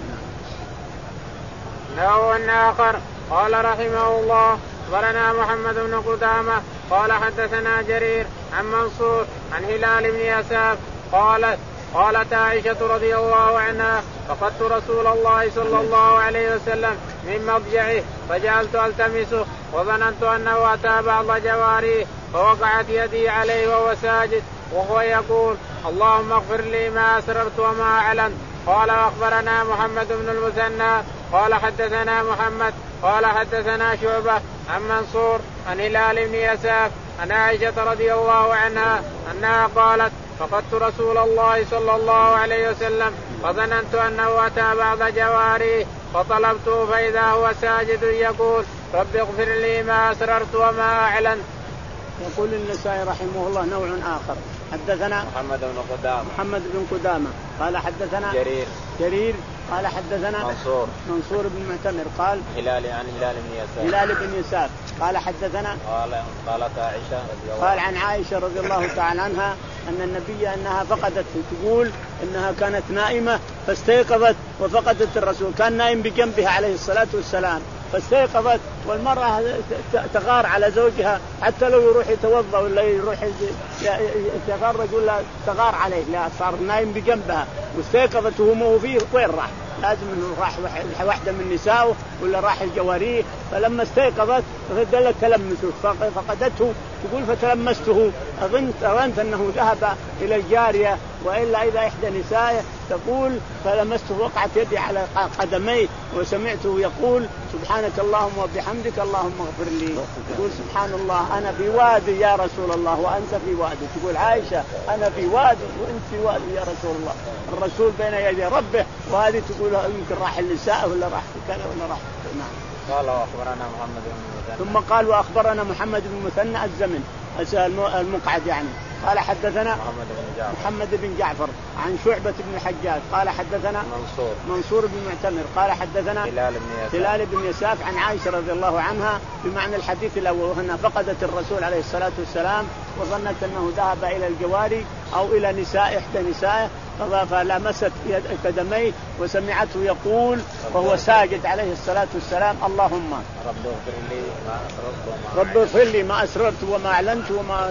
نوع آخر قال رحمه الله أخبرنا محمد بن قدامة قال حدثنا جرير عن منصور عن هلال بن يساف قالت قالت عائشة رضي الله عنها فقدت رسول الله صلى الله عليه وسلم من مضجعه فجعلت التمسه وظننت انه اتى بعض جواريه فوقعت يدي عليه وهو ساجد وهو يقول اللهم اغفر لي ما اسررت وما اعلنت. قال واخبرنا محمد بن المثنى قال حدثنا محمد قال حدثنا شعبة عن منصور عن هلال بن يساف عن عائشة رضي الله عنها انها قالت فقدت رسول الله صلى الله عليه وسلم فظننت انه اتى بعض جواريه فطلبته فاذا هو ساجد يقول رب اغفر لي ما اسررت وما اعلنت. يقول النسائي رحمه الله نوع آخر. حدثنا محمد بن قدامة محمد بن قدامة قال حدثنا جرير جرير قال حدثنا منصور منصور بن معتمر قال هلال عن هلال بن يساف هلال بن يساف قال حدثنا قال قالت عائشة رضي الله قال عن عائشة رضي الله تعالى عنها أن النبي أنها فقدت تقول إنها كانت نائمة فاستيقظت وفقدت الرسول كان نائم بجنبها عليه الصلاة والسلام فاستيقظت والمرأة تغار على زوجها حتى لو يروح يتوضأ ولا يروح يتغرج ولا تغار عليه لا صار نايم بجنبها واستيقظت وهو فيه وين راح لازم انه راح واحدة من نسائه ولا راح الجواريه فلما استيقظت فدلت تلمسه فقدته تقول فتلمسته أظنت أظنت أنه ذهب إلى الجارية وإلا إذا إحدى نسائه تقول فلمسته وقعت يدي على قدميه وسمعته يقول سبحانك اللهم وبحمدك اللهم اغفر لي. تقول سبحان الله أنا في وادي يا رسول الله وأنت في وادي. تقول عائشة أنا في وادي وأنت في وادي يا رسول الله الرسول بين يدي ربه وهذه تقول يمكن راح النساء ولا راح كذا ولا راح نعم. قال واخبرنا محمد بن المثنى ثم قال واخبرنا محمد بن المثنى الزمن المقعد يعني قال حدثنا محمد بن جعفر محمد بن جعفر عن شعبة بن الحجاج قال حدثنا منصور منصور بن معتمر قال حدثنا هلال بن يساف هلال بن يساف عن عائشة رضي الله عنها بمعنى الحديث الأول أنها فقدت الرسول عليه الصلاة والسلام وظنت أنه ذهب إلى الجواري أو إلى نساء إحدى نسائه فلمست قدميه وسمعته يقول وهو ساجد عليه الصلاة والسلام اللهم رب اغفر لي ما أسررت وما رب اغفر لي ما أسررت وما أعلنت وما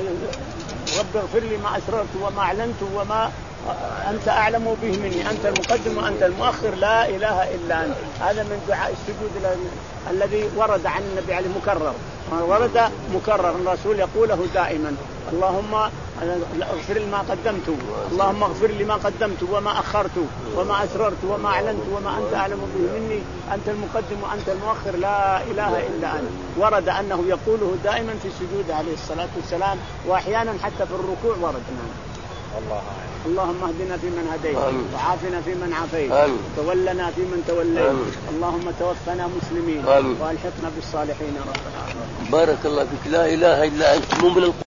رب اغفر لي ما أسررت وما أعلنت وما أنت أعلم به مني أنت المقدم وأنت المؤخر لا إله إلا أنت. هذا من دعاء السجود الذي ورد عن النبي عليه مكرر ورد مكرر الرسول يقوله دائما اللهم اغفر لي ما قدمت اللهم اغفر لي ما قدمت وما أخرت وما أسررت وما أعلنت وما أنت أعلم به مني أنت المقدم وأنت المؤخر لا إله إلا أنت. ورد أنه يقوله دائما في السجود عليه الصلاة والسلام وأحيانا حتى في الركوع وردنا. الله اللهم اهدنا فيمن هديت وعافنا فيمن عافيت وتولنا فيمن توليت اللهم توفنا مسلمين والحقنا بالصالحين رب العالمين. بارك الله فيك. لا إله إلا أنت مو من